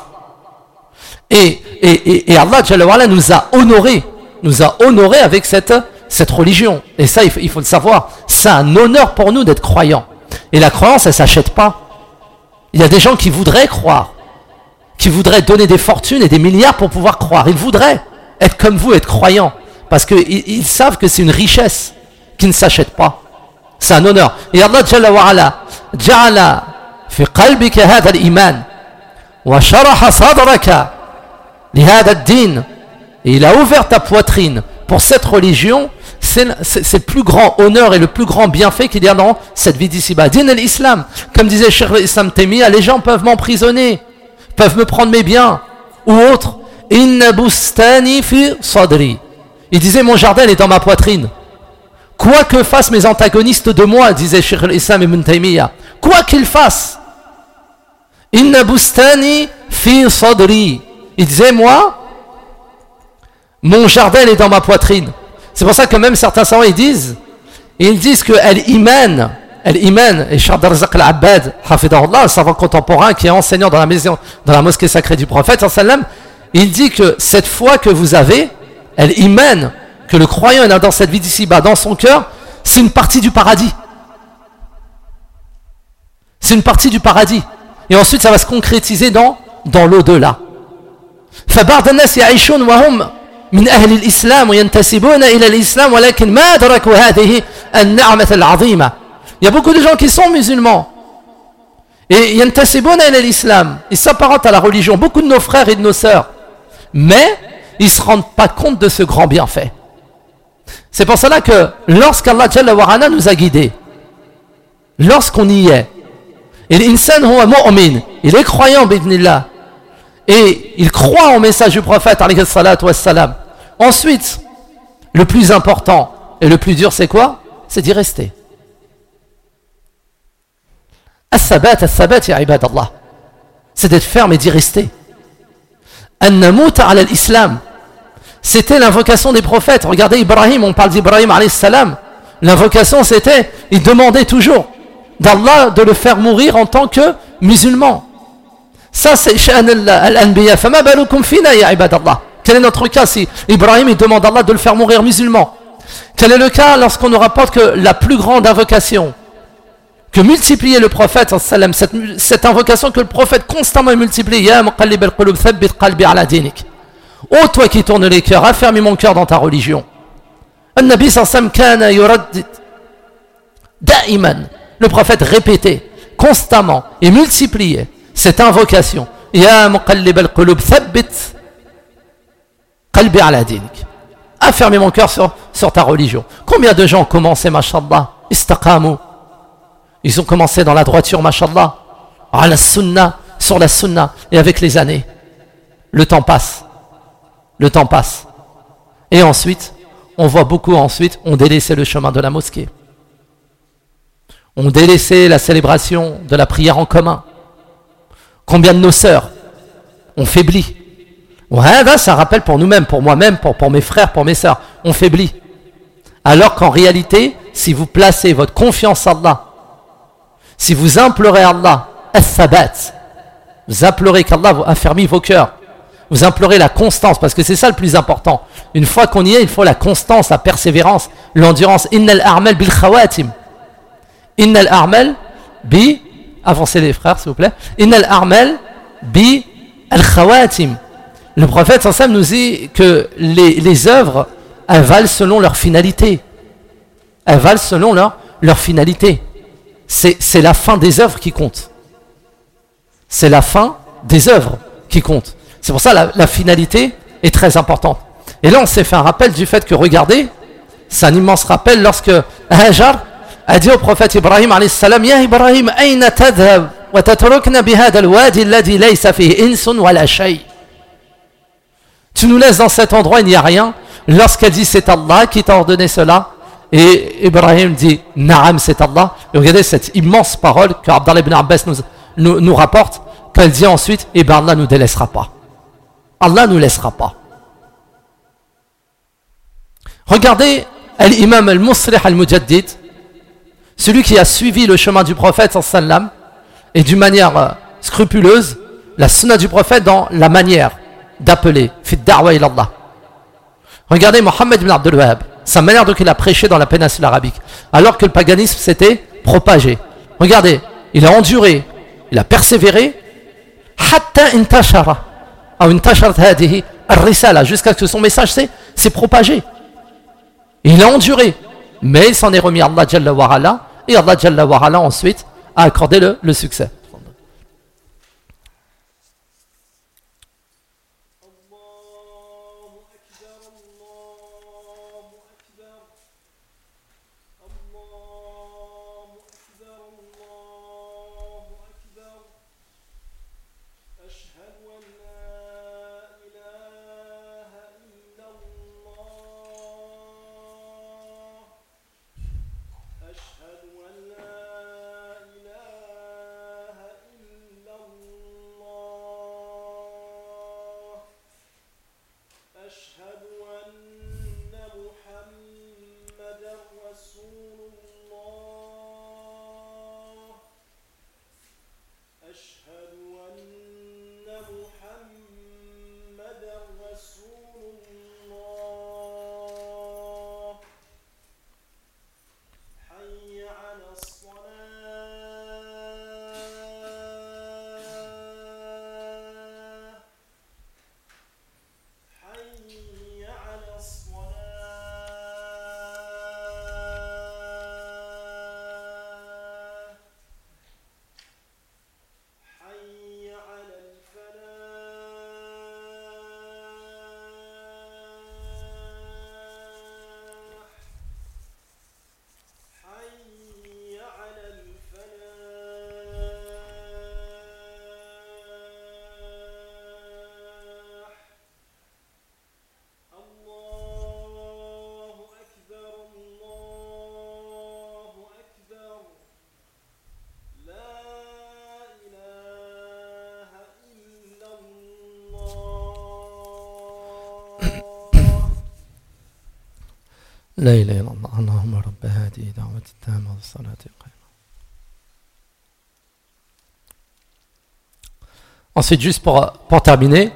Et Allah, Jalla wa ala, nous a honorés avec cette religion. Et ça, il faut le savoir. C'est un honneur pour nous d'être croyants. Et la croyance, elle ne s'achète pas. Il y a des gens qui voudraient croire, qui voudraient donner des fortunes et des milliards pour pouvoir croire. Ils voudraient être comme vous, être croyants. Parce qu'ils savent que c'est une richesse qui ne s'achète pas. C'est un honneur. Et Allah, Jalla wa ala, ja'ala fi qalbika hadha al-iman wa sharaha sadraka li hadha ad-din. Et il a ouvert ta poitrine pour cette religion. C'est le plus grand honneur et le plus grand bienfait qu'il y a dans cette vie d'ici-bas. Din al-Islam, comme disait Cheikh al-Islam Taymiyyah, les gens peuvent m'emprisonner, peuvent me prendre mes biens, ou autre. Inna bustani fi sadri. Il disait, mon jardin est dans ma poitrine. Quoi que fassent mes antagonistes de moi, disait Cheikh al-Islam Ibn Taymiyyah, quoi qu'ils fassent, Inna bustani fi sadri. Il disait, moi, mon jardin est dans ma poitrine. C'est pour ça que même certains savants ils disent que Al-Iman, et Cheikh Abd al-Razzaq al-Abbad, hafidahullah, un savant contemporain qui est enseignant dans la mosquée sacrée du prophète, il dit que cette foi que vous avez, Al-Iman, que le croyant a dans cette vie d'ici-bas, dans son cœur, c'est une partie du paradis. C'est une partie du paradis. Et ensuite ça va se concrétiser dans l'au-delà. فبعض الناس يعيشون وهم من أهل الإسلام وينتسبون إلى الإسلام ولكن ما أدركوا هذه النعمة العظيمة. Il y a beaucoup de gens qui sont musulmans et ينتسبون إلى الإسلام, ils s'apparentent à la religion, beaucoup de nos frères et de nos sœurs, mais ils ne se rendent pas compte de ce grand bienfait. C'est pour cela que lorsqu'Allah Jalla wa ala nous a guidés, lorsqu'on y est, et l'insan huwa mu'min, il est croyant bi'idhnillah, et il croit au message du prophète alayhi salatu wassalam. Ensuite, le plus important et le plus dur, c'est quoi? C'est d'y rester. As-sabat, ya ibadallah. C'est d'être ferme et d'y rester. An-namuta ala l'islam. C'était l'invocation des prophètes. Regardez Ibrahim, on parle d'Ibrahim alayhi salam. L'invocation, c'était, il demandait toujours d'Allah de le faire mourir en tant que musulman. Ça c'est sha'an al-anbiya. Fama balukum fina ya ibadallah. Quel est notre cas si Ibrahim il demande à Allah de le faire mourir musulman? Quel est le cas lorsqu'on nous rapporte que la plus grande invocation que multipliait le prophète, cette invocation que le prophète constamment multiplie, ya muqallib al-qulub thabbit qalbi ala dinik. Ô toi qui tournes les cœurs, affermis mon cœur dans ta religion. An-Nabi sallam kana yuraddid da'iman. Le prophète répétait constamment et multipliait cette invocation, ya muqallib al-qulub thabbit qalbi ala dinik. Affermez mon cœur sur ta religion. Combien de gens ont commencé, mashallah, istaqamu, ils ont commencé dans la droiture, mashallah, ala sunnah, sur la sunnah, et avec les années, le temps passe, et ensuite, on voit beaucoup ont délaissé le chemin de la mosquée, ont délaissé la célébration de la prière en commun. Combien de nos sœurs ont faibli? Ça rappelle pour nous-mêmes, pour moi-même, pour mes frères, pour mes sœurs, on faiblit. Alors qu'en réalité, si vous placez votre confiance en Allah, si vous implorez Allah, al-thabat, vous implorez qu'Allah vous affermit vos cœurs, vous implorez la constance, parce que c'est ça le plus important. Une fois qu'on y est, il faut la constance, la persévérance, l'endurance. Innal a'mal bil khawatim. Innal a'mal bi, avancez les frères s'il vous plaît. Innal a'mal bi al khawatim. Le prophète sallam nous dit que les œuvres, elles valent selon leur finalité. Elles valent selon leur finalité. C'est la fin des œuvres qui compte. C'est la fin des œuvres qui compte. C'est pour ça la finalité est très importante. Et là, on s'est fait un rappel du fait que, regardez, c'est un immense rappel lorsque Hajar a dit au prophète Ibrahim alayhi salam, Ya Ibrahim, ayna tadhab wa tatrukna bihada al-wadi alladhi laysa fihi insun wala shay. Tu nous laisses dans cet endroit, il n'y a rien. Lorsqu'elle dit c'est Allah qui t'a ordonné cela, et Ibrahim dit Naam, c'est Allah. Et regardez cette immense parole que Abdallah ibn Abbas nous rapporte, qu'elle dit ensuite, eh bien Allah ne nous délaissera pas. Allah ne nous laissera pas. Regardez l'imam al-Musrih al-Mujaddid, celui qui a suivi le chemin du prophète sallam, et d'une manière scrupuleuse, la sunna du prophète dans la manière d'appeler, fit da'wa ila Allah. Regardez Mohammed ibn Abdul Wahhab, sa manière dont il a prêché dans la péninsule arabique, alors que le paganisme s'était propagé. Regardez, il a enduré, il a persévéré, hatta intashara, ou intasharat hadihi ar-risala, jusqu'à ce que son message s'est propagé. Et il a enduré, mais il s'en est remis à Allah Jalla wa Ala, et Allah Jalla wa Ala ensuite a accordé le succès. La ilaha illallah, Allahumma rabba hadihi da'wati tamma wa salati qa'ima. Ensuite, juste pour terminer,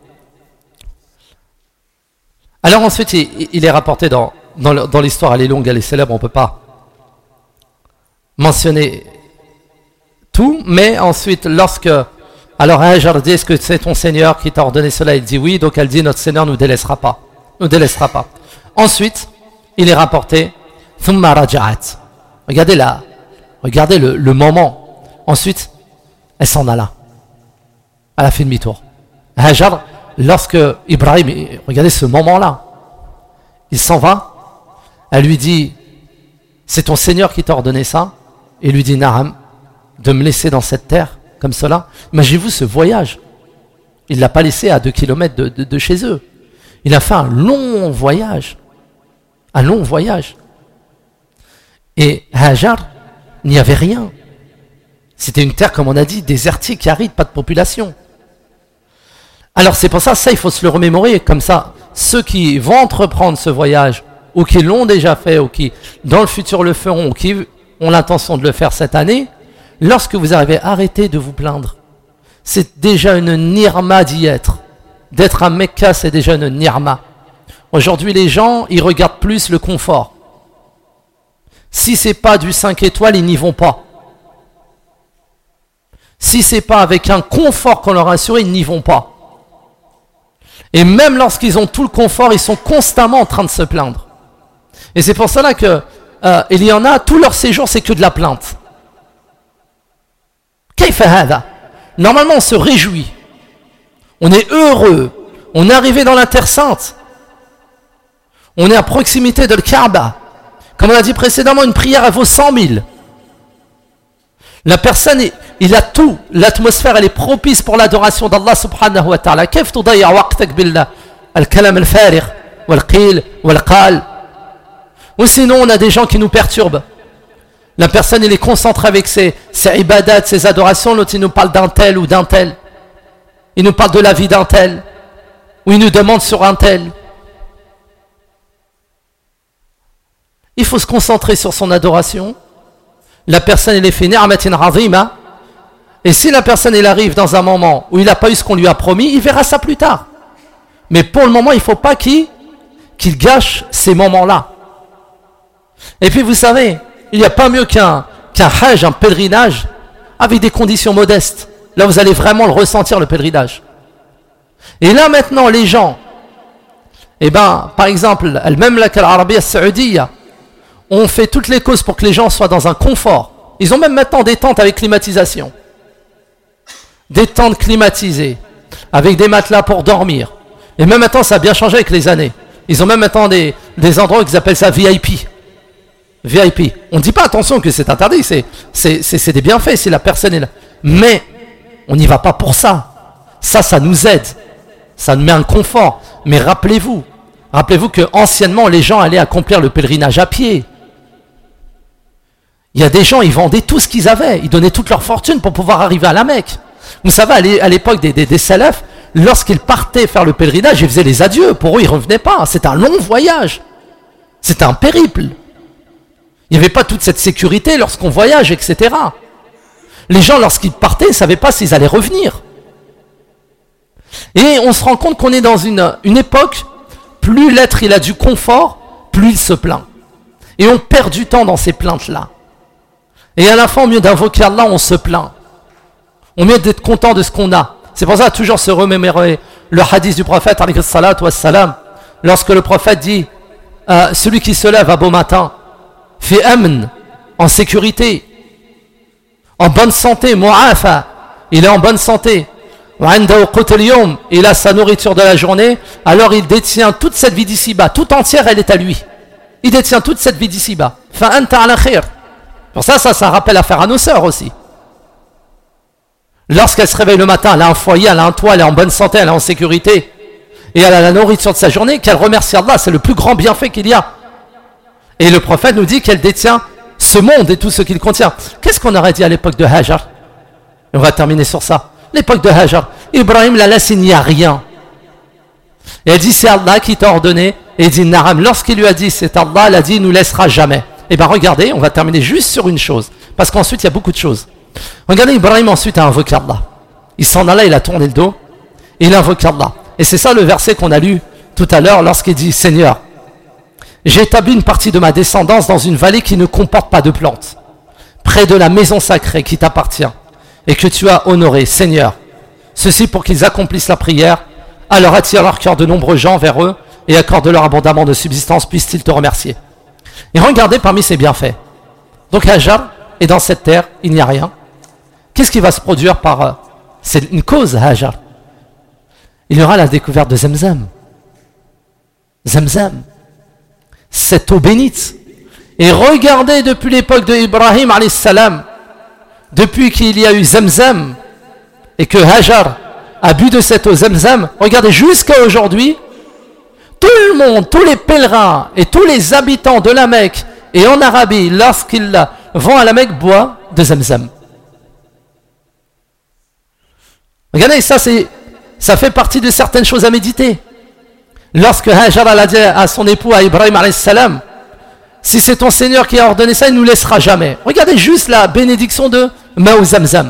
alors ensuite il est rapporté dans l'histoire, elle est longue, elle est célèbre, on ne peut pas mentionner tout, mais ensuite lorsque alors Hajar dit, est-ce que c'est ton Seigneur qui t'a ordonné cela? Il dit oui, donc elle dit notre Seigneur ne nous délaissera pas, Ensuite il est rapporté thumma raja'at. Regardez le moment. Ensuite elle s'en alla, elle a fait demi-tour. Hajar, lorsque Ibrahim, regardez ce moment-là, il s'en va, elle lui dit c'est ton Seigneur qui t'a ordonné ça? Et lui dit Na'am, de me laisser dans cette terre comme cela. Imaginez-vous ce voyage, il ne l'a pas laissé à 2 kilomètres de chez eux, il a fait un long voyage, et Hajar, il n'y avait rien, c'était une terre comme on a dit, désertique, aride, pas de population. Alors c'est pour ça il faut se le remémorer, comme ça ceux qui vont entreprendre ce voyage, ou qui l'ont déjà fait, ou qui dans le futur le feront, ou qui ont l'intention de le faire cette année, lorsque vous arrivez, arrêtez de vous plaindre. C'est déjà une nirma d'y être. D'être à Mecca, c'est déjà une nirma. Aujourd'hui, les gens, ils regardent plus le confort. Si c'est pas du 5 étoiles, ils n'y vont pas. Si c'est pas avec un confort qu'on leur a assuré, ils n'y vont pas. Et même lorsqu'ils ont tout le confort, ils sont constamment en train de se plaindre. Et c'est pour cela que il y en a, tout leur séjour, c'est que de la plainte. Normalement, on se réjouit. On est heureux. On est arrivé dans la Terre Sainte. On est à proximité de l'Kaaba. Comme on a dit précédemment, une prière, elle vaut 100 000. La personne, il a tout. L'atmosphère, elle est propice pour l'adoration d'Allah subhanahu wa ta'ala. كيف تضيع وقتك بالكلام الفارغ والقيل والقال. Ou sinon, on a des gens qui nous perturbent. La personne, il est concentré avec ses ibadats, ses adorations. L'autre, il nous parle d'un tel ou d'un tel. Il nous parle de la vie d'un tel. Ou il nous demande sur un tel. Il faut se concentrer sur son adoration. La personne, elle est fait ni'matin 'azima. Et si la personne, elle arrive dans un moment où il n'a pas eu ce qu'on lui a promis, il verra ça plus tard. Mais pour le moment, il ne faut pas qu'il gâche ces moments-là. Et puis, vous savez, il n'y a pas mieux qu'un hajj, un pèlerinage, avec des conditions modestes. Là, vous allez vraiment le ressentir, le pèlerinage. Et là, maintenant, les gens, par exemple, même la Arabie Saoudia, on fait toutes les causes pour que les gens soient dans un confort. Ils ont même maintenant des tentes avec climatisation. Des tentes climatisées, avec des matelas pour dormir. Et même maintenant, ça a bien changé avec les années. Ils ont même maintenant des endroits qu'ils appellent ça VIP. VIP. On ne dit pas attention que c'est interdit, c'est des bienfaits si la personne est là. Mais on n'y va pas pour ça. Ça nous aide. Ça nous met un confort. Mais rappelez-vous que anciennement les gens allaient accomplir le pèlerinage à pied. Il y a des gens, ils vendaient tout ce qu'ils avaient. Ils donnaient toute leur fortune pour pouvoir arriver à la Mecque. Vous savez, à l'époque des salafs, lorsqu'ils partaient faire le pèlerinage, ils faisaient les adieux. Pour eux, ils ne revenaient pas. C'était un long voyage. C'était un périple. Il n'y avait pas toute cette sécurité lorsqu'on voyage, etc. Les gens, lorsqu'ils partaient, ne savaient pas s'ils allaient revenir. Et on se rend compte qu'on est dans une époque, plus l'être il a du confort, plus il se plaint. Et on perd du temps dans ces plaintes-là. Et à la fin, au mieux d'invoquer Allah, on se plaint. Au mieux d'être content de ce qu'on a. C'est pour ça toujours se remémorer le hadith du prophète, alayhi salatu wassalam, lorsque le prophète dit, celui qui se lève à beau matin, fait amn, en sécurité, en bonne santé, mu'afa, il est en bonne santé, il a sa nourriture de la journée, alors il détient toute cette vie d'ici-bas, tout entière elle est à lui. Il détient toute cette vie d'ici-bas. Pour ça rappelle affaire à nos sœurs aussi. Lorsqu'elle se réveille le matin, elle a un foyer, elle a un toit, elle est en bonne santé, elle est en sécurité, et elle a la nourriture de sa journée, qu'elle remercie Allah, c'est le plus grand bienfait qu'il y a. Et le prophète nous dit qu'elle détient ce monde et tout ce qu'il contient. Qu'est-ce qu'on aurait dit à l'époque de Hajar? On va terminer sur ça. L'époque de Hajar, Ibrahim la laisse, il n'y a rien. Et elle dit, c'est Allah qui t'a ordonné. Et il dit, Naram, lorsqu'il lui a dit, c'est Allah, elle a dit, il ne nous laissera jamais. Et bien regardez, on va terminer juste sur une chose. Parce qu'ensuite, il y a beaucoup de choses. Regardez, Ibrahim ensuite a invoqué Allah. Il s'en alla, il a tourné le dos. Et il a invoqué Allah. Et c'est ça le verset qu'on a lu tout à l'heure lorsqu'il dit, Seigneur, j'ai établi une partie de ma descendance dans une vallée qui ne comporte pas de plantes, près de la maison sacrée qui t'appartient, et que tu as honoré, Seigneur. Ceci pour qu'ils accomplissent la prière, alors attire leur cœur de nombreux gens vers eux, et accorde-leur abondamment de subsistance, puissent-ils te remercier. Et regardez parmi ces bienfaits. Donc Hajar est dans cette terre, il n'y a rien. Qu'est-ce qui va se produire par... c'est une cause, Hajar. Il y aura la découverte de Zamzam. Zamzam. Cette eau bénite. Et regardez depuis l'époque de Ibrahim alayhi salam, depuis qu'il y a eu Zamzam et que Hajar a bu de cette eau Zamzam, regardez jusqu'à aujourd'hui, tout le monde, tous les pèlerins et tous les habitants de la Mecque et en Arabie, lorsqu'ils vont à la Mecque, boivent de Zamzam. Regardez, ça fait partie de certaines choses à méditer. Lorsque Hajar a dit à son époux, à Ibrahim alayhi salam, si c'est ton Seigneur qui a ordonné ça, il ne nous laissera jamais. Regardez juste la bénédiction de Ma'u Zamzam.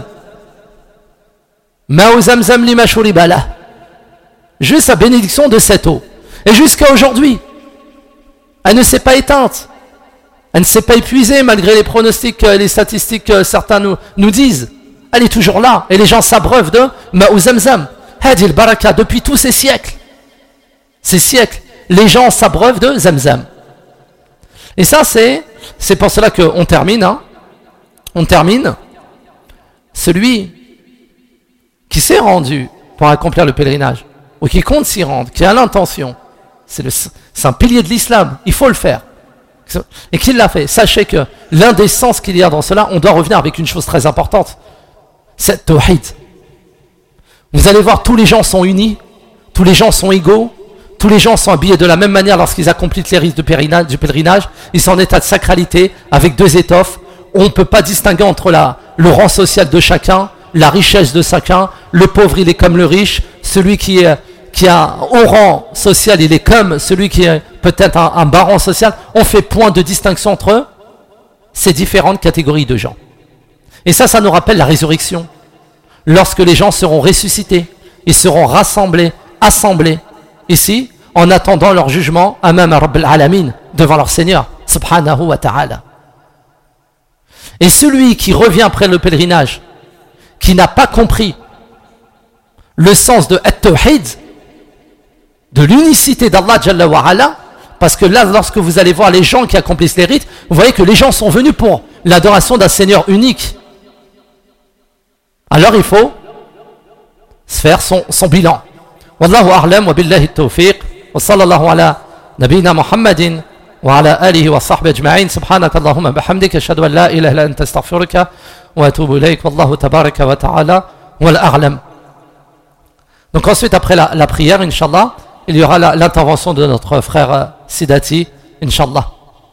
Ma'u Zamzam lima shuriba lah. Juste la bénédiction de cette eau. Et jusqu'à aujourd'hui, elle ne s'est pas éteinte. Elle ne s'est pas épuisée malgré les pronostics, les statistiques que certains nous disent. Elle est toujours là. Et les gens s'abreuvent de Ma'u Zamzam. Hadil Baraka, depuis tous ces siècles. Ces siècles, les gens s'abreuvent de Zamzam. Et ça, c'est pour cela qu'on termine. Hein. On termine. Celui qui s'est rendu pour accomplir le pèlerinage, ou qui compte s'y rendre, qui a l'intention, c'est un pilier de l'islam, il faut le faire. Et qui l'a fait? Sachez que l'un des sens qu'il y a dans cela, on doit revenir avec une chose très importante, c'est tawhid. Vous allez voir, tous les gens sont unis, tous les gens sont égaux, tous les gens sont habillés de la même manière lorsqu'ils accomplissent les rites du pèlerinage, ils sont en état de sacralité, avec 2 étoffes, on ne peut pas distinguer entre le rang social de chacun, la richesse de chacun, le pauvre il est comme le riche, celui qui a un haut rang social il est comme celui qui est peut-être un bas rang social, on fait point de distinction entre ces différentes catégories de gens. Et ça nous rappelle la résurrection. Lorsque les gens seront ressuscités, ils seront rassemblés, assemblés, ici, en attendant leur jugement, amam Rabb al-Alamin, devant leur Seigneur, subhanahu wa ta'ala. Et celui qui revient après le pèlerinage, qui n'a pas compris le sens de at-tawhid, de l'unicité d'Allah Jalla wa Ala, parce que là, lorsque vous allez voir les gens qui accomplissent les rites, vous voyez que les gens sont venus pour l'adoration d'un Seigneur unique. Alors il faut faire son bilan. Wallahu a'lam wa billahi at-tawfiq wa sallallahu ala nabiyyina Muhammadin wa ala alihi wa sahbihi ajma'in. Subhanaka Allahumma bihamdika ashhadu an la ilaha illa anta astaghfiruka wa atubu ilayk. Wallahu tabaraka wa ta'ala wal a'lam. Donc ensuite, après la prière, Inch'Allah, il y aura l'intervention de notre frère Sidati, Inch'Allah.